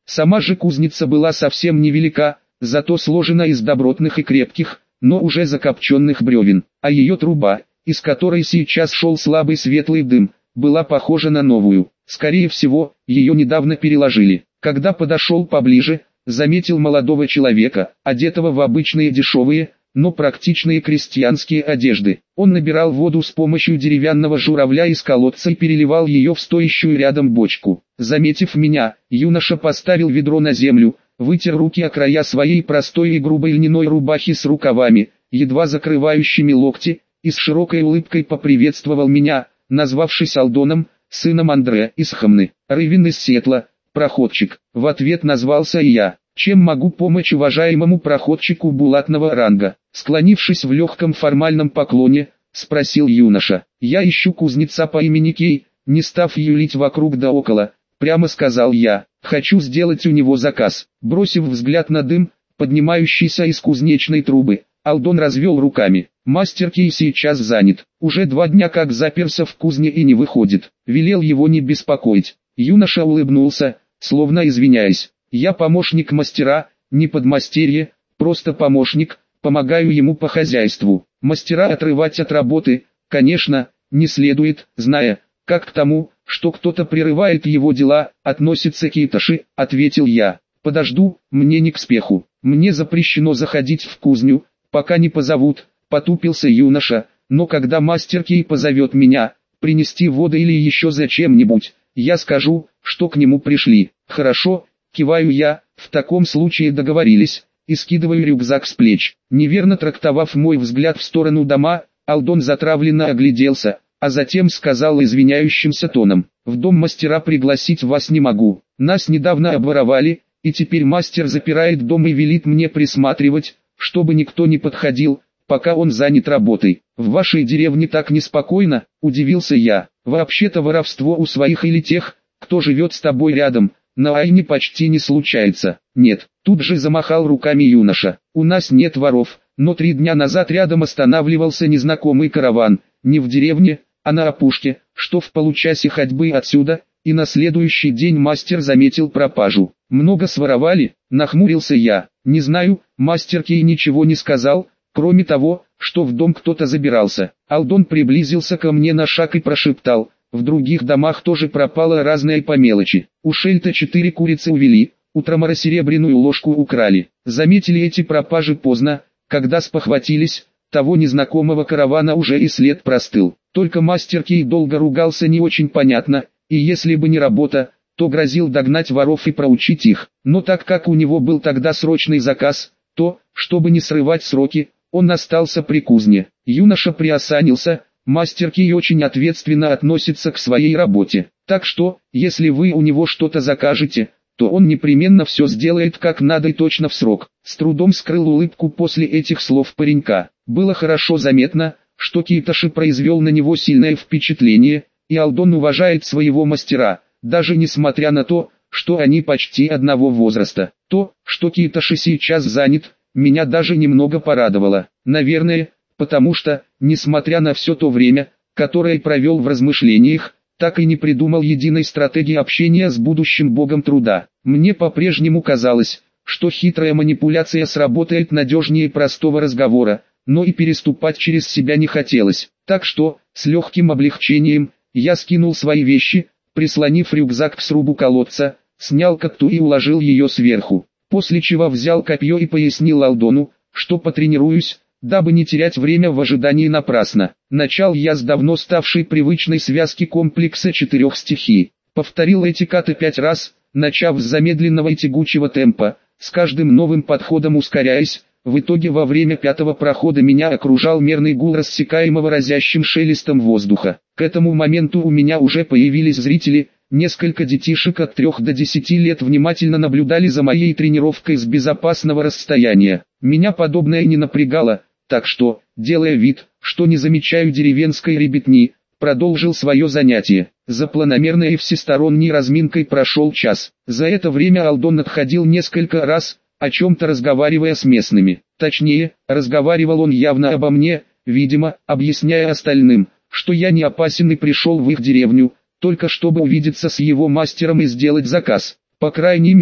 A: Сама же кузница была совсем невелика, зато сложена из добротных и крепких, но уже закопченных бревен, а ее труба, из которой сейчас шел слабый светлый дым, была похожа на новую. Скорее всего, ее недавно переложили. Когда подошел поближе, заметил молодого человека, одетого в обычные дешевые, но практичные крестьянские одежды. Он набирал воду с помощью деревянного журавля из колодца и переливал ее в стоящую рядом бочку. Заметив меня, юноша поставил ведро на землю, вытер руки о края своей простой и грубой льняной рубахи с рукавами, едва закрывающими локти, и с широкой улыбкой поприветствовал меня, назвавшись Алдоном, сыном Андре из Хамны. Рывин из Сетла, проходчик. В ответ назвался и я. Чем могу помочь уважаемому проходчику булатного ранга? Склонившись в легком формальном поклоне, спросил юноша. Я ищу кузнеца по имени Кей, не став юлить вокруг да около, прямо сказал я. Хочу сделать у него заказ. Бросив взгляд на дым, поднимающийся из кузнечной трубы, Алдон развел руками. Мастер Кей сейчас занят. Уже 2 дня как заперся в кузне и не выходит. Велел его не беспокоить. Юноша улыбнулся, словно извиняясь. Я помощник мастера, не подмастерье, просто помощник, помогаю ему по хозяйству. Мастера отрывать от работы, конечно, не следует, зная, как к тому, что кто-то прерывает его дела, относится Кейташи, ответил я. Подожду, мне не к спеху. Мне запрещено заходить в кузню, пока не позовут, потупился юноша, но когда мастер Кей позовет меня, принести воды или еще зачем-нибудь, я скажу, что к нему пришли. Хорошо, киваю я, в таком случае договорились, и скидываю рюкзак с плеч. Неверно трактовав мой взгляд в сторону дома, Алдон затравленно огляделся, а затем сказал извиняющимся тоном: «В дом мастера пригласить вас не могу. Нас недавно обворовали, и теперь мастер запирает дом и велит мне присматривать, чтобы никто не подходил, пока он занят работой. В вашей деревне так неспокойно?» – удивился я. «Вообще-то воровство у своих или тех, кто живет с тобой рядом, на Айне почти не случается». «Нет», – тут же замахал руками юноша. «У нас нет воров, но 3 дня назад рядом останавливался незнакомый караван, не в деревне, а на опушке, что в получасе ходьбы отсюда, и на следующий день мастер заметил пропажу». «Много своровали?» – нахмурился я. «Не знаю, мастер Кей ничего не сказал, кроме того, что в дом кто-то забирался». Алдон приблизился ко мне на шаг и прошептал: «В других домах тоже пропало разное по мелочи. У Шельта 4 курицы увели, у Трамора серебряную ложку украли. Заметили эти пропажи поздно, когда спохватились, того незнакомого каравана уже и след простыл. Только мастер Кей долго ругался не очень понятно, и если бы не работа, то грозил догнать воров и проучить их. Но так как у него был тогда срочный заказ, то, чтобы не срывать сроки, он остался при кузне». Юноша приосанился. Мастер Кей очень ответственно относится к своей работе. Так что, если вы у него что-то закажете, то он непременно все сделает как надо и точно в срок. С трудом скрыл улыбку после этих слов паренька. Было хорошо заметно, что Кейташи произвел на него сильное впечатление, и Алдон уважает своего мастера, даже несмотря на то, что они почти одного возраста. То, что Кейташи сейчас занят, меня даже немного порадовало. Наверное, потому что, несмотря на все то время, которое провел в размышлениях, так и не придумал единой стратегии общения с будущим богом труда. Мне по-прежнему казалось, что хитрая манипуляция сработает надежнее простого разговора, но и переступать через себя не хотелось. Так что, с легким облегчением, я скинул свои вещи, прислонив рюкзак к срубу колодца, снял кокту и уложил ее сверху. После чего взял копье и пояснил Алдону, что потренируюсь, дабы не терять время в ожидании напрасно. Начал я с давно ставшей привычной связки комплекса 4 стихий. Повторил эти каты 5 раз, начав с замедленного и тягучего темпа, с каждым новым подходом ускоряясь. В итоге во время 5-го прохода меня окружал мерный гул рассекаемого разящим шелестом воздуха. К этому моменту у меня уже появились зрители. Несколько детишек от 3 до 10 лет внимательно наблюдали за моей тренировкой с безопасного расстояния. Меня подобное не напрягало, так что, делая вид, что не замечаю деревенской ребятни, продолжил свое занятие. За планомерной и всесторонней разминкой прошел час. За это время Алдон отходил несколько раз, о чем-то разговаривая с местными. Точнее, разговаривал он явно обо мне, видимо, объясняя остальным, что я не опасен и пришел в их деревню, только чтобы увидеться с его мастером и сделать заказ. По крайней мере,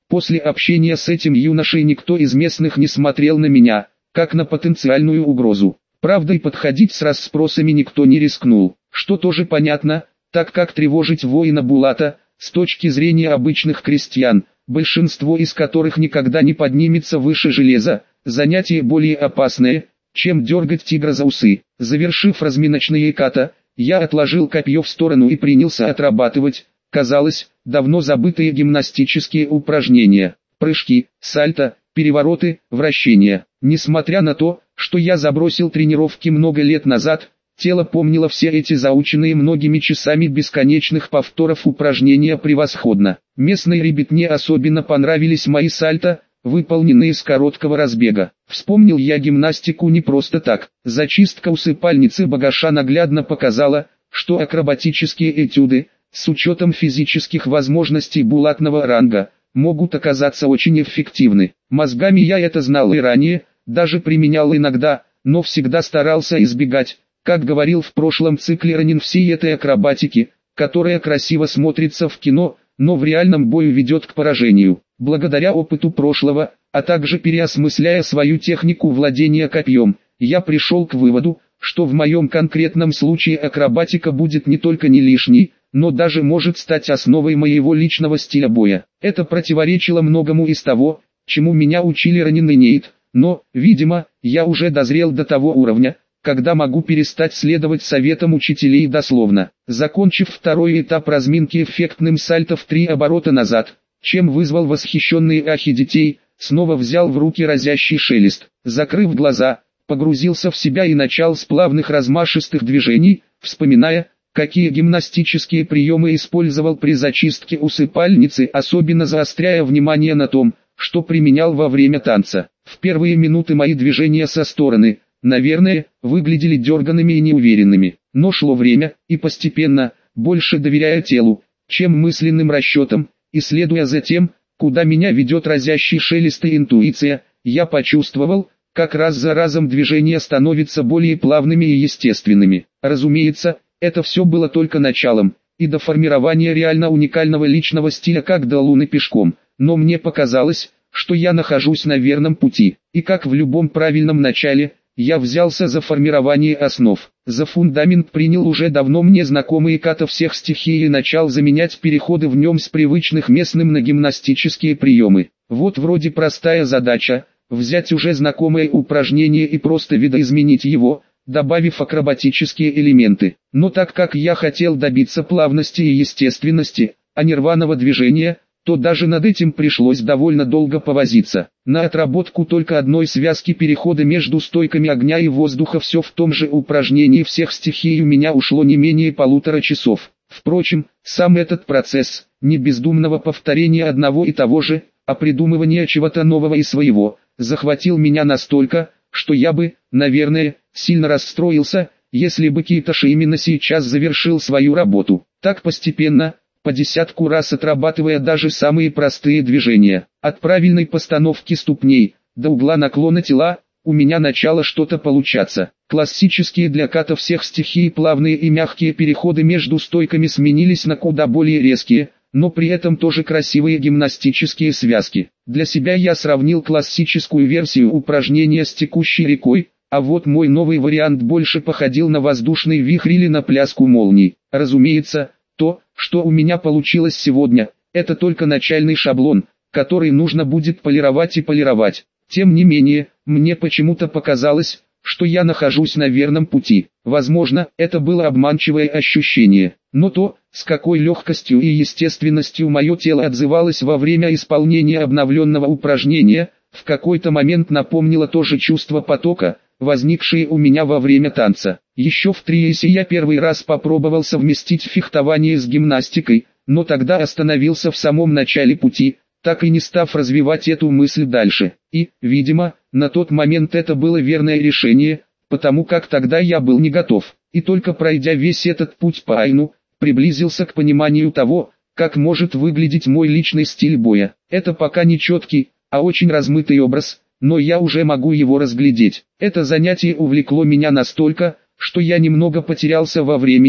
A: После общения с этим юношей никто из местных не смотрел на меня, как на потенциальную угрозу. Правда, и подходить с расспросами никто не рискнул, что тоже понятно, так как тревожить воина Булата, с точки зрения обычных крестьян, большинство из которых никогда не поднимется выше железа, занятие более опасное, чем дергать тигра за усы. Завершив разминочные ката, я отложил копье в сторону и принялся отрабатывать, казалось, давно забытые гимнастические упражнения, прыжки, сальто, перевороты, вращения. Несмотря на то, что я забросил тренировки много лет назад, тело помнило все эти заученные многими часами бесконечных повторов упражнения превосходно. Местной ребятне особенно понравились мои сальто, выполненные с короткого разбега. Вспомнил я гимнастику не просто так. Зачистка усыпальницы багаша наглядно показала, что акробатические этюды, с учетом физических возможностей булатного ранга, могут оказаться очень эффективны. Мозгами я это знал и ранее, даже применял иногда, но всегда старался избегать, как говорил в прошлом цикле Ранин, всей этой акробатики, которая красиво смотрится в кино, но в реальном бою ведет к поражению. Благодаря опыту прошлого, а также переосмысляя свою технику владения копьем, я пришел к выводу, что в моем конкретном случае акробатика будет не только не лишней, но даже может стать основой моего личного стиля боя. Это противоречило многому из того, чему меня учили Ранин и Нейт, но, видимо, я уже дозрел до того уровня, когда могу перестать следовать советам учителей дословно. Закончив второй этап разминки эффектным сальто в 3 оборота назад, чем вызвал восхищенные ахи детей, снова взял в руки разящий шелест. Закрыв глаза, погрузился в себя и начал с плавных размашистых движений, вспоминая, какие гимнастические приемы использовал при зачистке усыпальницы, особенно заостряя внимание на том, что применял во время танца. В первые минуты мои движения со стороны, наверное, выглядели дерганными и неуверенными, но шло время, и постепенно, больше доверяя телу, чем мысленным расчетам, и следуя за тем, куда меня ведет разящий шелест и интуиция, я почувствовал, как раз за разом движения становятся более плавными и естественными. Разумеется, это все было только началом, и до формирования реально уникального личного стиля как до луны пешком, но мне показалось, что я нахожусь на верном пути, и как в любом правильном начале, я взялся за формирование основ. За фундамент принял уже давно мне знакомые ката всех стихий и начал заменять переходы в нем с привычных местным на гимнастические приемы. Вот вроде простая задача, взять уже знакомое упражнение и просто видоизменить его, добавив акробатические элементы. Но так как я хотел добиться плавности и естественности, а не рваного движения, то даже над этим пришлось довольно долго повозиться. На отработку только одной связки перехода между стойками огня и воздуха все в том же упражнении всех стихий у меня ушло не менее 1,5 часов. Впрочем, сам этот процесс, не бездумного повторения одного и того же, а придумывания чего-то нового и своего, захватил меня настолько, что я бы, наверное, сильно расстроился, если бы Китоши именно сейчас завершил свою работу. Так постепенно, по десятку раз отрабатывая даже самые простые движения, от правильной постановки ступней, до угла наклона тела, у меня начало что-то получаться. Классические для ката всех стихий плавные и мягкие переходы между стойками сменились на куда более резкие, но при этом тоже красивые гимнастические связки. Для себя я сравнил классическую версию упражнения с текущей рекой, а вот мой новый вариант больше походил на воздушный вихрь или на пляску молний. Разумеется, то, что у меня получилось сегодня, это только начальный шаблон, который нужно будет полировать и полировать. Тем не менее, мне почему-то показалось, что я нахожусь на верном пути. Возможно, это было обманчивое ощущение, но то, с какой легкостью и естественностью мое тело отзывалось во время исполнения обновленного упражнения, в какой-то момент напомнило то же чувство потока, возникшие у меня во время танца. Еще в триесе я первый раз попробовал совместить фехтование с гимнастикой, но тогда остановился в самом начале пути, так и не став развивать эту мысль дальше. И, видимо, на тот момент это было верное решение, потому как тогда я был не готов. И только пройдя весь этот путь по Айну, приблизился к пониманию того, как может выглядеть мой личный стиль боя. Это пока не четкий, а очень размытый образ, но я уже могу его разглядеть. Это занятие увлекло меня настолько, что я немного потерялся во времени,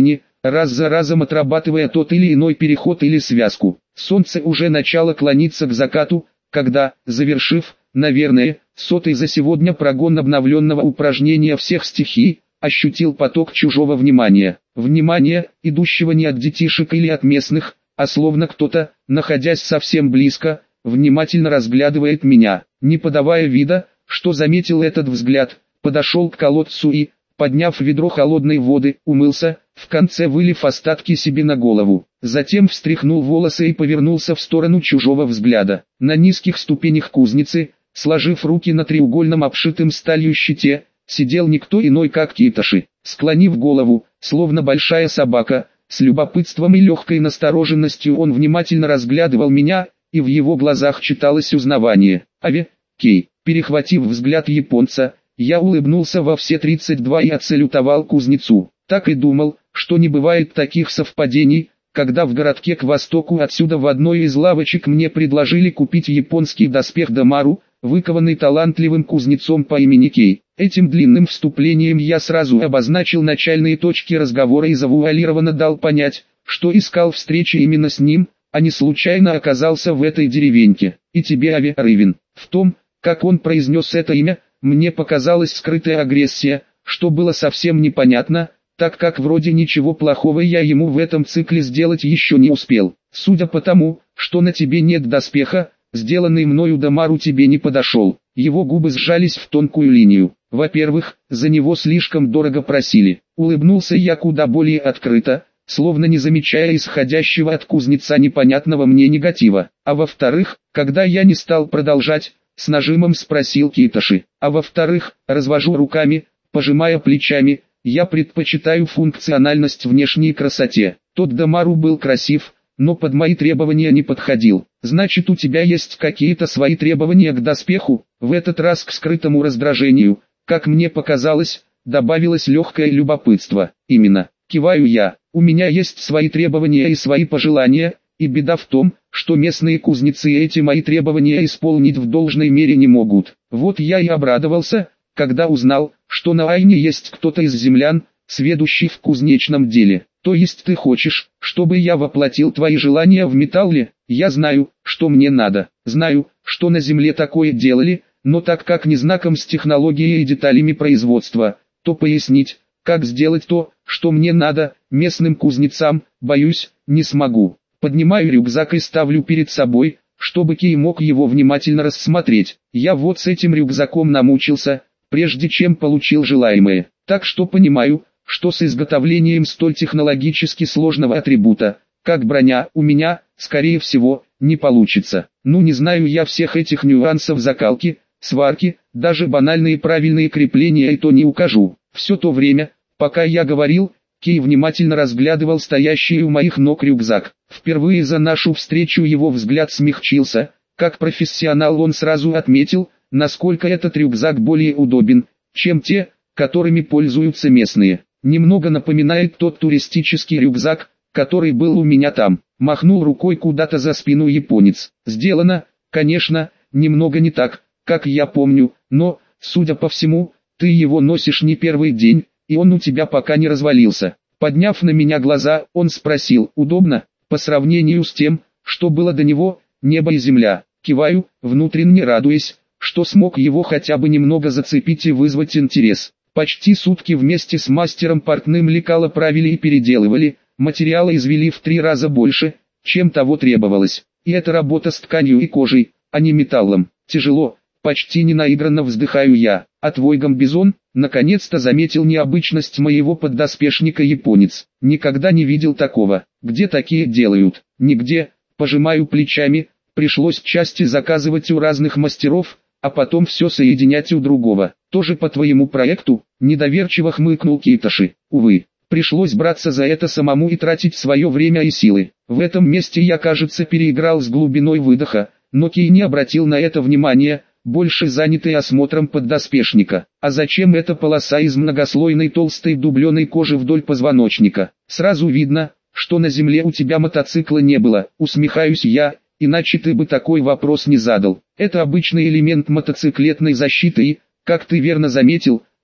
A: раз за разом отрабатывая тот или иной переход или связку. Солнце уже начало клониться к закату, когда, завершив, наверное, 100-й за сегодня прогон обновленного упражнения всех стихий, ощутил поток чужого внимания. Внимания, идущего не от детишек или от местных, а словно кто-то, находясь совсем близко, внимательно разглядывает меня. Не подавая вида, что заметил этот взгляд, подошел к колодцу и, подняв ведро холодной воды, умылся, в конце вылив остатки себе на голову. Затем встряхнул волосы и повернулся в сторону чужого взгляда. На низких ступенях кузницы, сложив руки на треугольном обшитым сталью щите, сидел никто иной как Китоши. Склонив голову, словно большая собака, с любопытством и легкой настороженностью он внимательно разглядывал меня, и в его глазах читалось узнавание. Кей. Перехватив взгляд японца, я улыбнулся во все 32 и отсалютовал кузнецу. Так и думал, что не бывает таких совпадений, когда в городке к востоку отсюда в одной из лавочек мне предложили купить японский доспех Дамару, выкованный талантливым кузнецом по имени Кей. Этим длинным вступлением я сразу обозначил начальные точки разговора и завуалированно дал понять, что искал встречи именно с ним, а не случайно оказался в этой деревеньке. И тебе, Рывин. В том, как он произнес это имя, мне показалась скрытая агрессия, что было совсем непонятно, так как вроде ничего плохого я ему в этом цикле сделать еще не успел. Судя по тому, что на тебе нет доспеха, сделанный мною Дамару тебе не подошел. Его губы сжались в тонкую линию. Во-первых, за него слишком дорого просили. Улыбнулся я куда более открыто, словно не замечая исходящего от кузнеца непонятного мне негатива. А во-вторых, когда я не стал продолжать, с нажимом спросил Китоши. А во-вторых, развожу руками, пожимая плечами, я предпочитаю функциональность внешней красоте. Тот Дамару был красив, но под мои требования не подходил. Значит, у тебя есть какие-то свои требования к доспеху? В этот раз к скрытому раздражению, как мне показалось, добавилось легкое любопытство. Именно, киваю я, у меня есть свои требования и свои пожелания, и беда в том, что местные кузнецы эти мои требования исполнить в должной мере не могут. Вот я и обрадовался, когда узнал, что на Айне есть кто-то из землян, сведущий в кузнечном деле. То есть ты хочешь, чтобы я воплотил твои желания в металле? Я знаю, что мне надо. Знаю, что на земле такое делали, но так как не знаком с технологией и деталями производства, то пояснить, как сделать то, что мне надо, местным кузнецам, боюсь, не смогу. Поднимаю рюкзак и ставлю перед собой, чтобы Кей мог его внимательно рассмотреть. Я вот с этим рюкзаком намучился, прежде чем получил желаемое. Так что понимаю, что с изготовлением столь технологически сложного атрибута, как броня, у меня, скорее всего, не получится. Ну не знаю я всех этих нюансов закалки, сварки, даже банальные правильные крепления и то не укажу. Все то время, пока я говорил, Кей внимательно разглядывал стоящий у моих ног рюкзак. Впервые за нашу встречу его взгляд смягчился, как профессионал он сразу отметил, насколько этот рюкзак более удобен, чем те, которыми пользуются местные. Немного напоминает тот туристический рюкзак, который был у меня там. Махнул рукой куда-то за спину японец. Сделано, конечно, немного не так, как я помню, но, судя по всему, ты его носишь не первый день, и он у тебя пока не развалился. Подняв на меня глаза, он спросил: удобно? По сравнению с тем, что было до него, небо и земля. Киваю, внутренне радуясь, что смог его хотя бы немного зацепить и вызвать интерес. Почти сутки вместе с мастером портным лекало правили и переделывали, материала извели в 3 раза больше, чем того требовалось. И это работа с тканью и кожей, а не металлом. Тяжело, почти ненаигранно вздыхаю я. А твой гамбизон, наконец-то заметил необычность моего поддоспешника японец. Никогда не видел такого. Где такие делают? Нигде. Пожимаю плечами, пришлось части заказывать у разных мастеров, а потом все соединять у другого. Тоже по твоему проекту? Недоверчиво хмыкнул Китоши. Увы, пришлось браться за это самому и тратить свое время и силы. В этом месте я, кажется, переиграл с глубиной выдоха, но Кей не обратил на это внимания, больше занятый осмотром поддоспешника. А зачем эта полоса из многослойной толстой дубленой кожи вдоль позвоночника? Сразу видно, что на земле у тебя мотоцикла не было. Усмехаюсь я, иначе ты бы такой вопрос не задал. Это обычный элемент мотоциклетной защиты и, как ты верно заметил,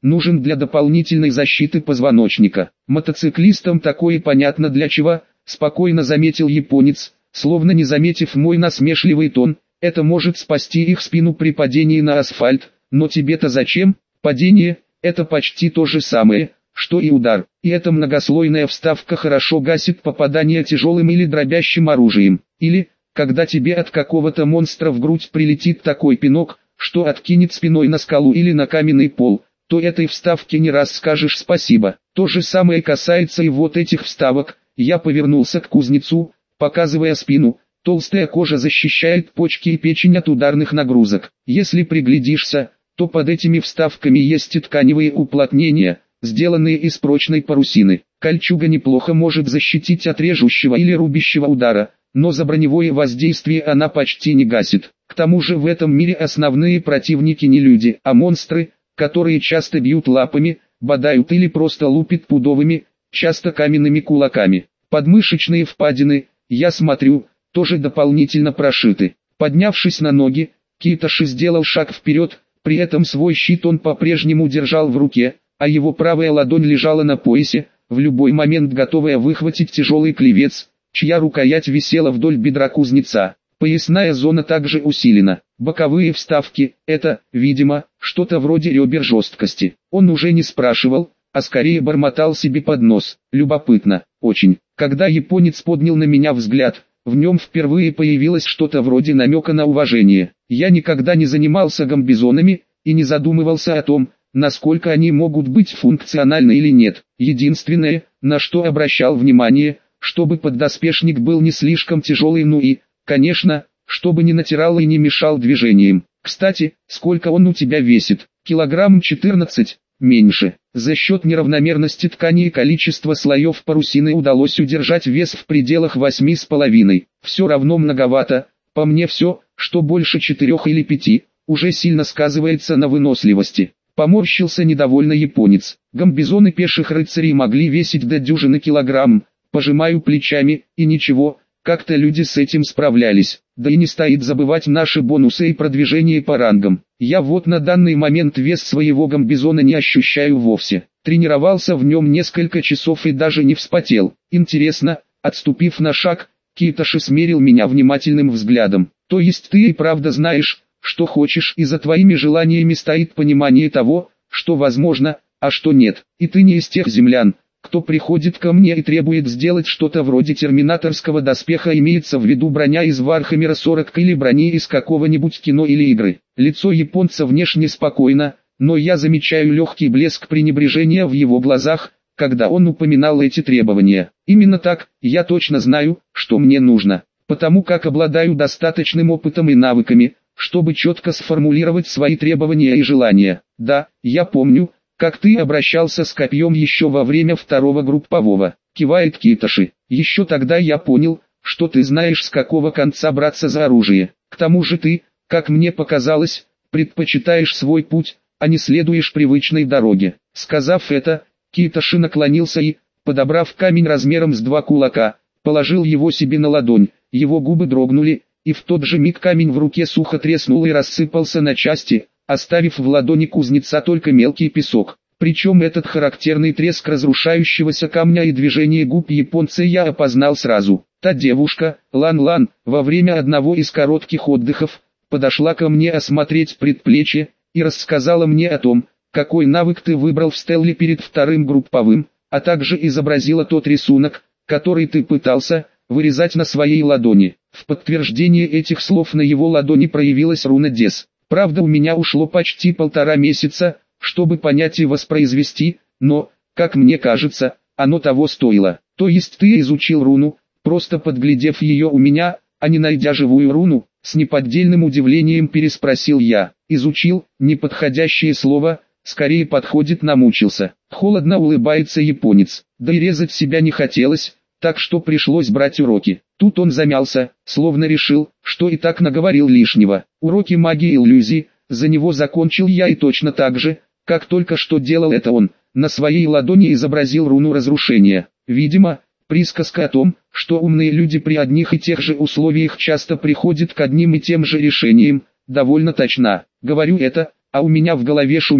A: нужен для дополнительной защиты позвоночника. Мотоциклистам такое понятно для чего, спокойно заметил японец, словно не заметив мой насмешливый тон. Это может спасти их спину при падении на асфальт, но тебе-то зачем? Падение – это почти то же самое, что и удар, и эта многослойная вставка хорошо гасит попадание тяжелым или дробящим оружием. Или, когда тебе от какого-то монстра в грудь прилетит такой пинок, что откинет спиной на скалу или на каменный пол, то этой вставке не раз скажешь спасибо. То же самое касается и вот этих вставок. Я повернулся к кузнецу, показывая спину. Толстая кожа защищает почки и печень от ударных нагрузок. Если приглядишься, то под этими вставками есть и тканевые уплотнения, сделанные из прочной парусины. Кольчуга неплохо может защитить от режущего или рубящего удара, но за броневое воздействие она почти не гасит. К тому же в этом мире основные противники не люди, а монстры, которые часто бьют лапами, бодают или просто лупят пудовыми, часто каменными кулаками. Подмышечные впадины, я смотрю, тоже дополнительно прошиты. Поднявшись на ноги, Китоши сделал шаг вперед, при этом свой щит он по-прежнему держал в руке, а его правая ладонь лежала на поясе, в любой момент готовая выхватить тяжелый клевец, чья рукоять висела вдоль бедра кузнеца. Поясная зона также усилена. Боковые вставки – это, видимо, что-то вроде ребер жесткости. Он уже не спрашивал, а скорее бормотал себе под нос. Любопытно, очень. Когда японец поднял на меня взгляд, в нем впервые появилось что-то вроде намека на уважение. Я никогда не занимался гамбизонами и не задумывался о том, насколько они могут быть функциональны или нет. Единственное, на что обращал внимание, чтобы поддоспешник был не слишком тяжелый, ну и, конечно, чтобы не натирал и не мешал движениям. Кстати, сколько он у тебя весит? Килограмм 14, меньше. За счет неравномерности ткани и количества слоев парусины удалось удержать вес в пределах 8,5. Все равно многовато, по мне все, что больше 4 или 5, уже сильно сказывается на выносливости. Поморщился недовольно японец. Гамбизоны пеших рыцарей могли весить до дюжины килограмм. Пожимаю плечами, и ничего, как-то люди с этим справлялись. Да и не стоит забывать наши бонусы и продвижение по рангам. Я вот на данный момент вес своего гамбизона не ощущаю вовсе. Тренировался в нем несколько часов и даже не вспотел. Интересно, отступив на шаг, Китоши смерил меня внимательным взглядом. То есть ты и правда знаешь, что хочешь, и за твоими желаниями стоит понимание того, что возможно, а что нет. И ты не из тех землян, кто приходит ко мне и требует сделать что-то вроде терминаторского доспеха, имеется в виду броня из Вархаммера 40 или брони из какого-нибудь кино или игры. Лицо японца внешне спокойно, но я замечаю легкий блеск пренебрежения в его глазах, когда он упоминал эти требования. Именно так, я точно знаю, что мне нужно, потому как обладаю достаточным опытом и навыками, чтобы четко сформулировать свои требования и желания. Да, я помню, как ты обращался с копьем еще во время второго группового, кивает Китоши. Еще тогда я понял, что ты знаешь, с какого конца браться за оружие. К тому же ты, как мне показалось, предпочитаешь свой путь, а не следуешь привычной дороге. Сказав это, Китоши наклонился и, подобрав камень размером с 2 кулака, положил его себе на ладонь. Его губы дрогнули, и в тот же миг камень в руке сухо треснул и рассыпался на части, оставив в ладони кузнеца только мелкий песок. Причем этот характерный треск разрушающегося камня и движение губ японца я опознал сразу. Та девушка, Лан-Лан, во время одного из коротких отдыхов, подошла ко мне осмотреть предплечье, и рассказала мне о том, какой навык ты выбрал в стелле перед вторым групповым, а также изобразила тот рисунок, который ты пытался вырезать на своей ладони. В подтверждение этих слов на его ладони проявилась руна Дес. Правда, у меня ушло почти 1,5 месяца, чтобы понять и воспроизвести, но, как мне кажется, оно того стоило. То есть ты изучил руну, просто подглядев ее у меня, а не найдя живую руну? С неподдельным удивлением переспросил я. Изучил, неподходящее слово, скорее подходит намучился. Холодно улыбается японец. Да и резать себя не хотелось, так что пришлось брать уроки. Тут он замялся, словно решил, что и так наговорил лишнего. Уроки магии и иллюзий, за него закончил я и точно так же, как только что делал это он, на своей ладони изобразил руну разрушения. Видимо, присказка о том, что умные люди при одних и тех же условиях часто приходят к одним и тем же решениям, довольно точна. Говорю это, а у меня в голове шумит,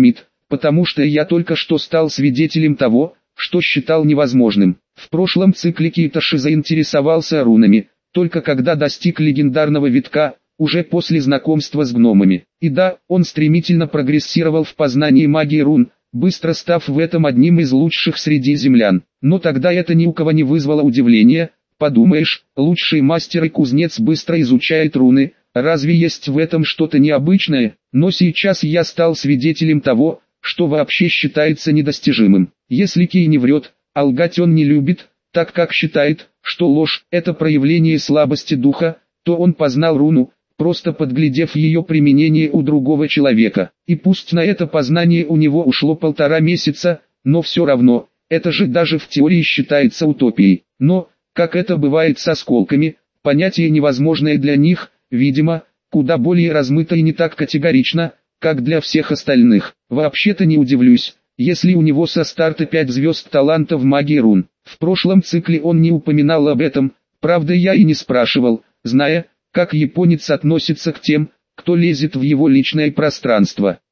A: потому что я только что стал свидетелем того, что считал невозможным. В прошлом цикле Китоши заинтересовался рунами, только когда достиг легендарного витка, уже после знакомства с гномами. И да, он стремительно прогрессировал в познании магии рун, быстро став в этом одним из лучших среди землян. Но тогда это ни у кого не вызвало удивления. Подумаешь, лучший мастер и кузнец быстро изучает руны, разве есть в этом что-то необычное? Но сейчас я стал свидетелем того, что вообще считается недостижимым. Если Кей не врет, а лгать он не любит, так как считает, что ложь – это проявление слабости духа, то он познал руну, просто подглядев ее применение у другого человека. И пусть на это познание у него ушло 1,5 месяца, но все равно, это же даже в теории считается утопией. Но, как это бывает с осколками, понятие невозможное для них, видимо, куда более размыто и не так категорично, как для всех остальных. Вообще-то не удивлюсь, если у него со старта 5 звезд таланта в магии рун. В прошлом цикле он не упоминал об этом, правда я и не спрашивал, зная, как японец относится к тем, кто лезет в его личное пространство.